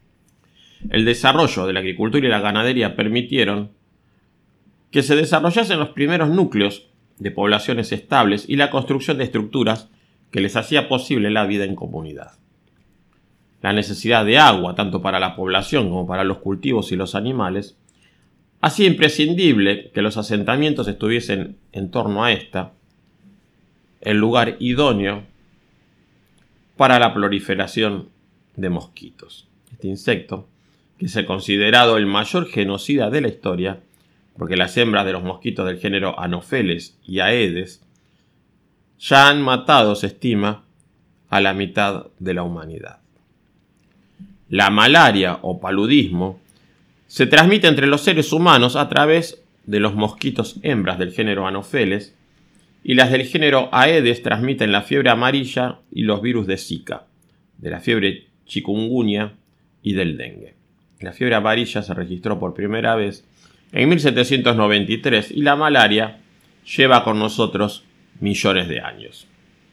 El desarrollo de la agricultura y la ganadería permitieron que se desarrollasen los primeros núcleos de poblaciones estables y la construcción de estructuras que les hacía posible la vida en comunidad. La necesidad de agua, tanto para la población como para los cultivos y los animales, hacía imprescindible que los asentamientos estuviesen en torno a esta, el lugar idóneo para la proliferación de mosquitos. Este insecto, que es considerado el mayor genocida de la historia, porque las hembras de los mosquitos del género Anopheles y Aedes ya han matado, se estima, a la mitad de la humanidad. La malaria o paludismo se transmite entre los seres humanos a través de los mosquitos hembras del género Anopheles, y las del género Aedes transmiten la fiebre amarilla y los virus de Zika, de la fiebre chikungunya y del dengue. La fiebre amarilla se registró por primera vez en mil setecientos noventa y tres y la malaria lleva con nosotros millones de años.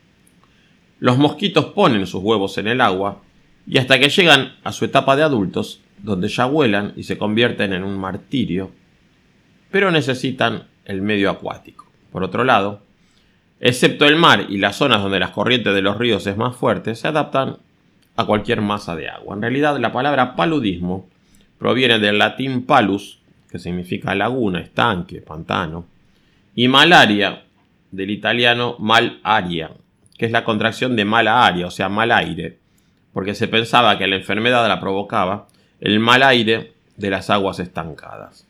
Los mosquitos ponen sus huevos en el agua y hasta que llegan a su etapa de adultos, donde ya vuelan y se convierten en un martirio, pero necesitan el medio acuático. Por otro lado, excepto el mar y las zonas donde las corrientes de los ríos es más fuerte, se adaptan a cualquier masa de agua. En realidad, la palabra paludismo proviene del latín palus, que significa laguna, estanque, pantano, y malaria, del italiano mal aria, que es la contracción de mala aria, o sea, mal aire, porque se pensaba que la enfermedad la provocaba el mal aire de las aguas estancadas.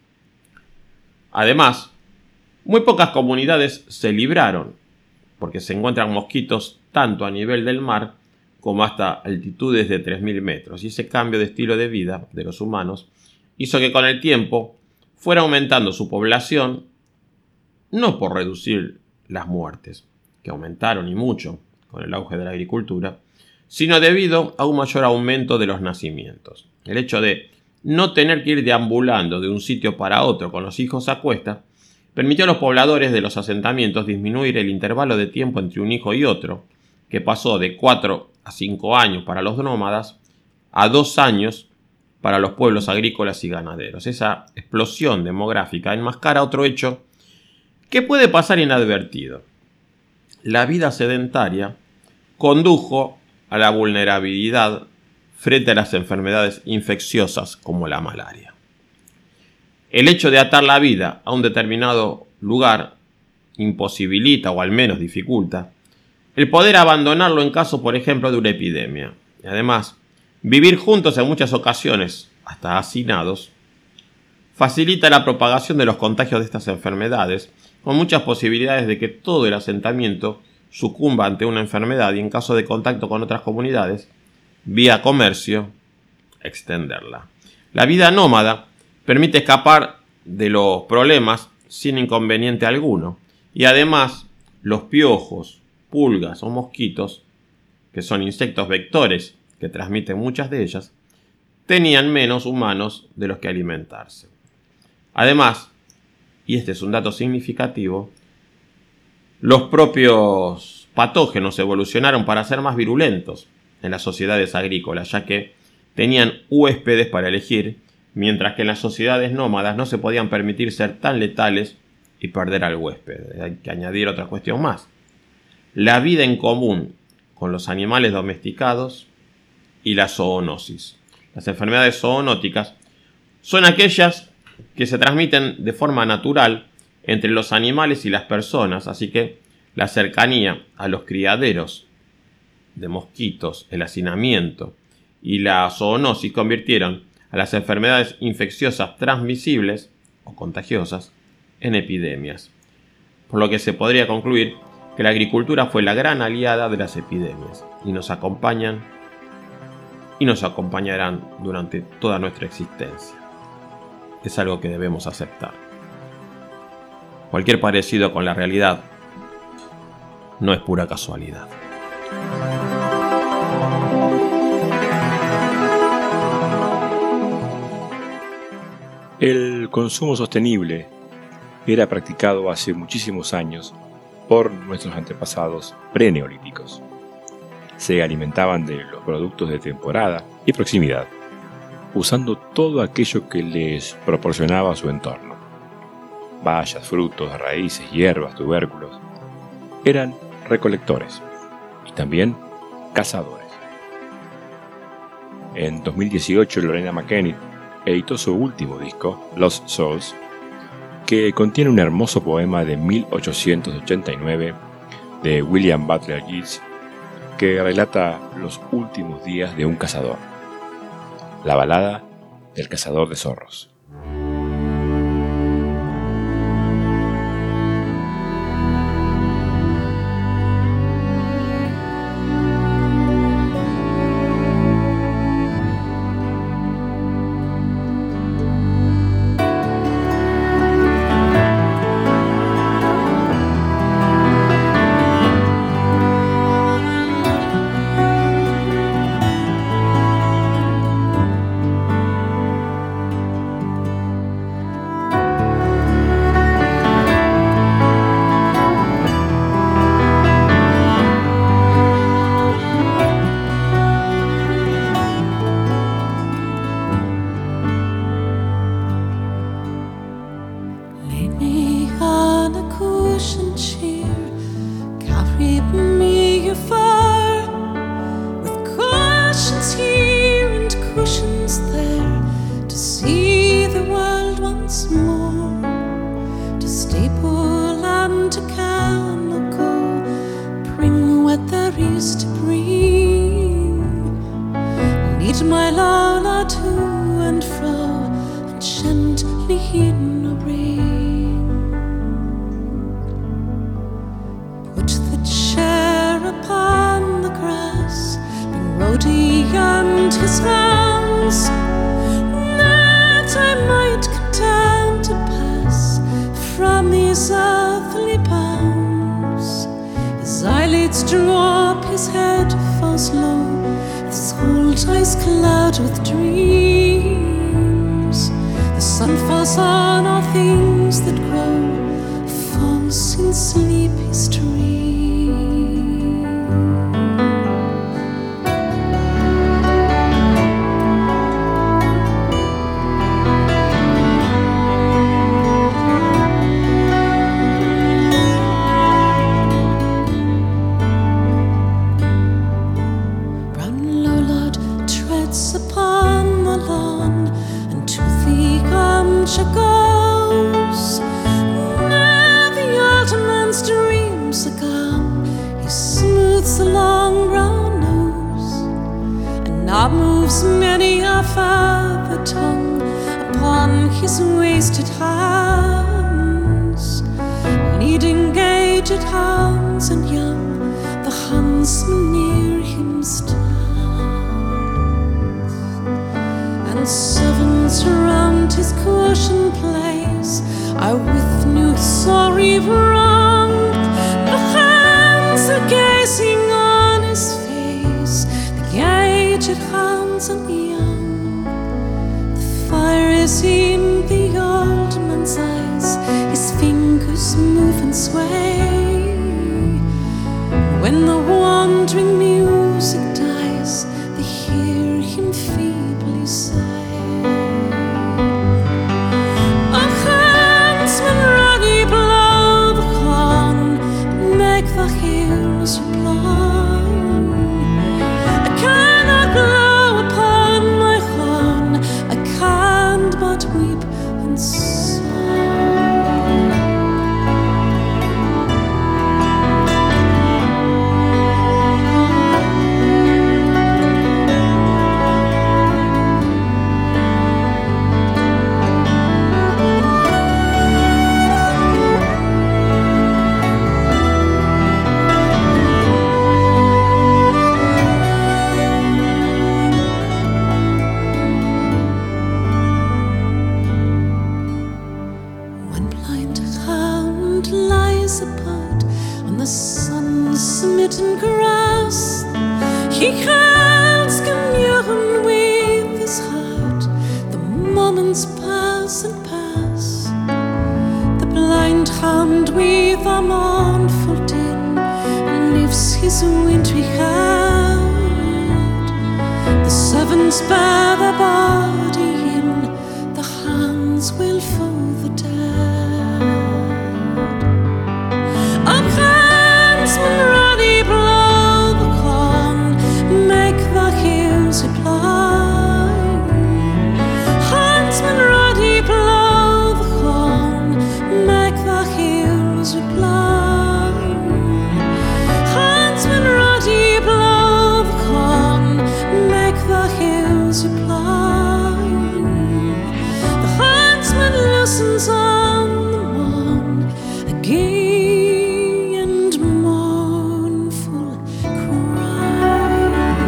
Además, muy pocas comunidades se libraron, porque se encuentran mosquitos tanto a nivel del mar como hasta altitudes de tres mil metros, y ese cambio de estilo de vida de los humanos hizo que con el tiempo fuera aumentando su población, no por reducir las muertes, que aumentaron y mucho con el auge de la agricultura, sino debido a un mayor aumento de los nacimientos. El hecho de no tener que ir deambulando de un sitio para otro con los hijos a cuesta permitió a los pobladores de los asentamientos disminuir el intervalo de tiempo entre un hijo y otro, que pasó de cuatro a cinco años para los nómadas a dos años para los pueblos agrícolas y ganaderos. Esa explosión demográfica enmascara otro hecho que puede pasar inadvertido. La vida sedentaria condujo a la vulnerabilidad frente a las enfermedades infecciosas como la malaria. El hecho de atar la vida a un determinado lugar imposibilita o al menos dificulta el poder abandonarlo en caso, por ejemplo, de una epidemia. Y además, vivir juntos en muchas ocasiones, hasta hacinados, facilita la propagación de los contagios de estas enfermedades, con muchas posibilidades de que todo el asentamiento sucumba ante una enfermedad y en caso de contacto con otras comunidades, vía comercio, extenderla. La vida nómada permite escapar de los problemas sin inconveniente alguno, y además los piojos, pulgas o mosquitos, que son insectos vectores que transmiten muchas de ellas, tenían menos humanos de los que alimentarse. Además, y este es un dato significativo, los propios patógenos evolucionaron para ser más virulentos en las sociedades agrícolas, ya que tenían huéspedes para elegir, mientras que en las sociedades nómadas no se podían permitir ser tan letales y perder al huésped. Hay que añadir otra cuestión más. La vida en común con los animales domesticados y la zoonosis. Las enfermedades zoonóticas son aquellas que se transmiten de forma natural entre los animales y las personas, así que la cercanía a los criaderos de mosquitos, el hacinamiento y la zoonosis convirtieron a las enfermedades infecciosas transmisibles o contagiosas en epidemias, por lo que se podría concluir que la agricultura fue la gran aliada de las epidemias y nos acompañan y nos acompañarán durante toda nuestra existencia. Es algo que debemos aceptar. Cualquier parecido con la realidad no es pura casualidad. El consumo sostenible era practicado hace muchísimos años por nuestros antepasados preneolíticos. Se alimentaban de los productos de temporada y proximidad, usando todo aquello que les proporcionaba su entorno. Bayas, frutos, raíces, hierbas, tubérculos. Eran recolectores y también cazadores. En dos mil dieciocho, Lorena McKennitt editó su último disco, Lost Souls, que contiene un hermoso poema de mil ochocientos ochenta y nueve de William Butler Yeats que relata los últimos días de un cazador. La balada del cazador de zorros. Upon the lawn and to the gum knows. Now the old man's dreams are gone. He smooths the long brown nose, and now moves many a further tongue upon his wasted hands, leading aged hounds and young, the huntsman near him stands, and servants round his cushion place are with new sorry wrong. The hands are gazing on his face, the aged hounds and young. The fire is in the old man's eyes, his fingers move and sway. When the wandering music dies, they hear him feebly say, "Oh, huntsman, ruddy blow the horn, make the hills reply. I cannot blow upon my horn, I can't but weep and grass. He holds communion with his heart. The moments pass and pass. The blind hound with a mournful din lifts his wintry head. The servants bear the body in, the hands will fold the dead. Oh, huntsman, ruddy blow the horn, make the hills reply. Huntsman, ruddy blow the horn, make the hills reply. Huntsman, ruddy blow the horn, make the hills reply. The huntsman listens on the morn, a gay and mournful cry.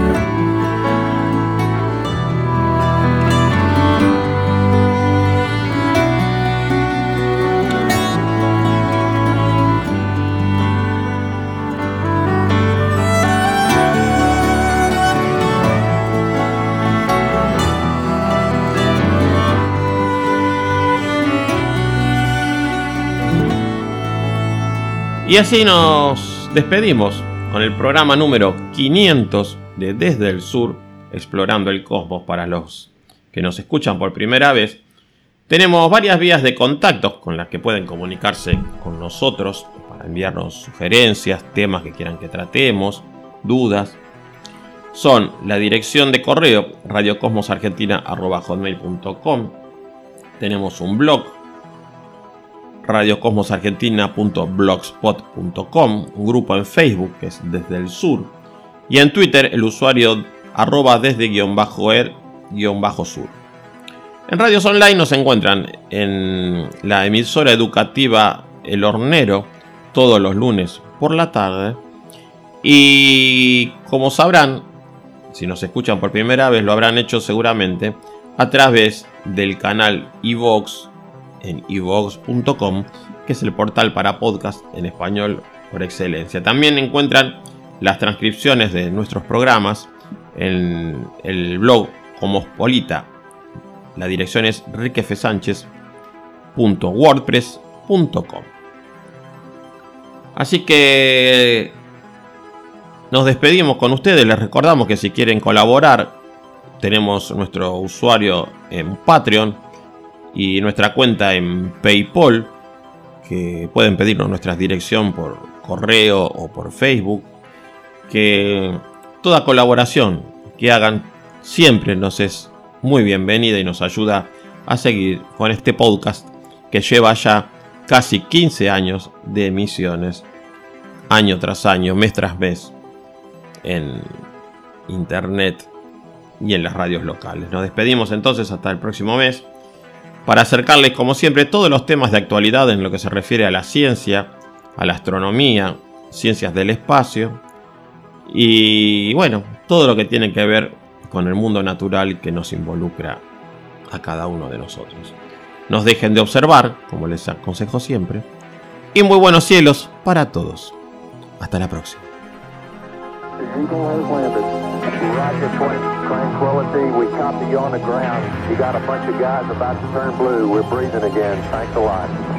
Y así nos despedimos con el programa número quinientos de Desde el Sur, explorando el cosmos. Para los que nos escuchan por primera vez, tenemos varias vías de contacto con las que pueden comunicarse con nosotros para enviarnos sugerencias, temas que quieran que tratemos, dudas. Son la dirección de correo radiocosmosargentina arroba hotmail punto com. Tenemos un blog, radiocosmosargentina punto blogspot punto com, un grupo en Facebook que es Desde el Sur, y en Twitter el usuario arroba desde guión bajo er guión bajo sur. En radios online nos encuentran en la emisora educativa El Hornero todos los lunes por la tarde, y como sabrán, si nos escuchan por primera vez lo habrán hecho seguramente a través del canal iVoox en iVoox punto com, que es el portal para podcast en español por excelencia. También encuentran las transcripciones de nuestros programas en el blog Cosmopolita. La dirección es riquefesánchez punto wordpress punto com. Así que nos despedimos con ustedes. Les recordamos que si quieren colaborar, tenemos nuestro usuario en Patreon y nuestra cuenta en PayPal, que pueden pedirnos nuestra dirección por correo o por Facebook. Que toda colaboración que hagan siempre nos es muy bienvenida y nos ayuda a seguir con este podcast que lleva ya casi quince años de emisiones, año tras año, mes tras mes, en internet y en las radios locales. Nos despedimos entonces hasta el próximo mes para acercarles, como siempre, todos los temas de actualidad en lo que se refiere a la ciencia, a la astronomía, ciencias del espacio y, bueno, todo lo que tiene que ver con el mundo natural que nos involucra a cada uno de nosotros. No dejen de observar, como les aconsejo siempre, y muy buenos cielos para todos. Hasta la próxima. Tranquility, we copy you on the ground. You got a bunch of guys about to turn blue. We're breathing again. Thanks a lot.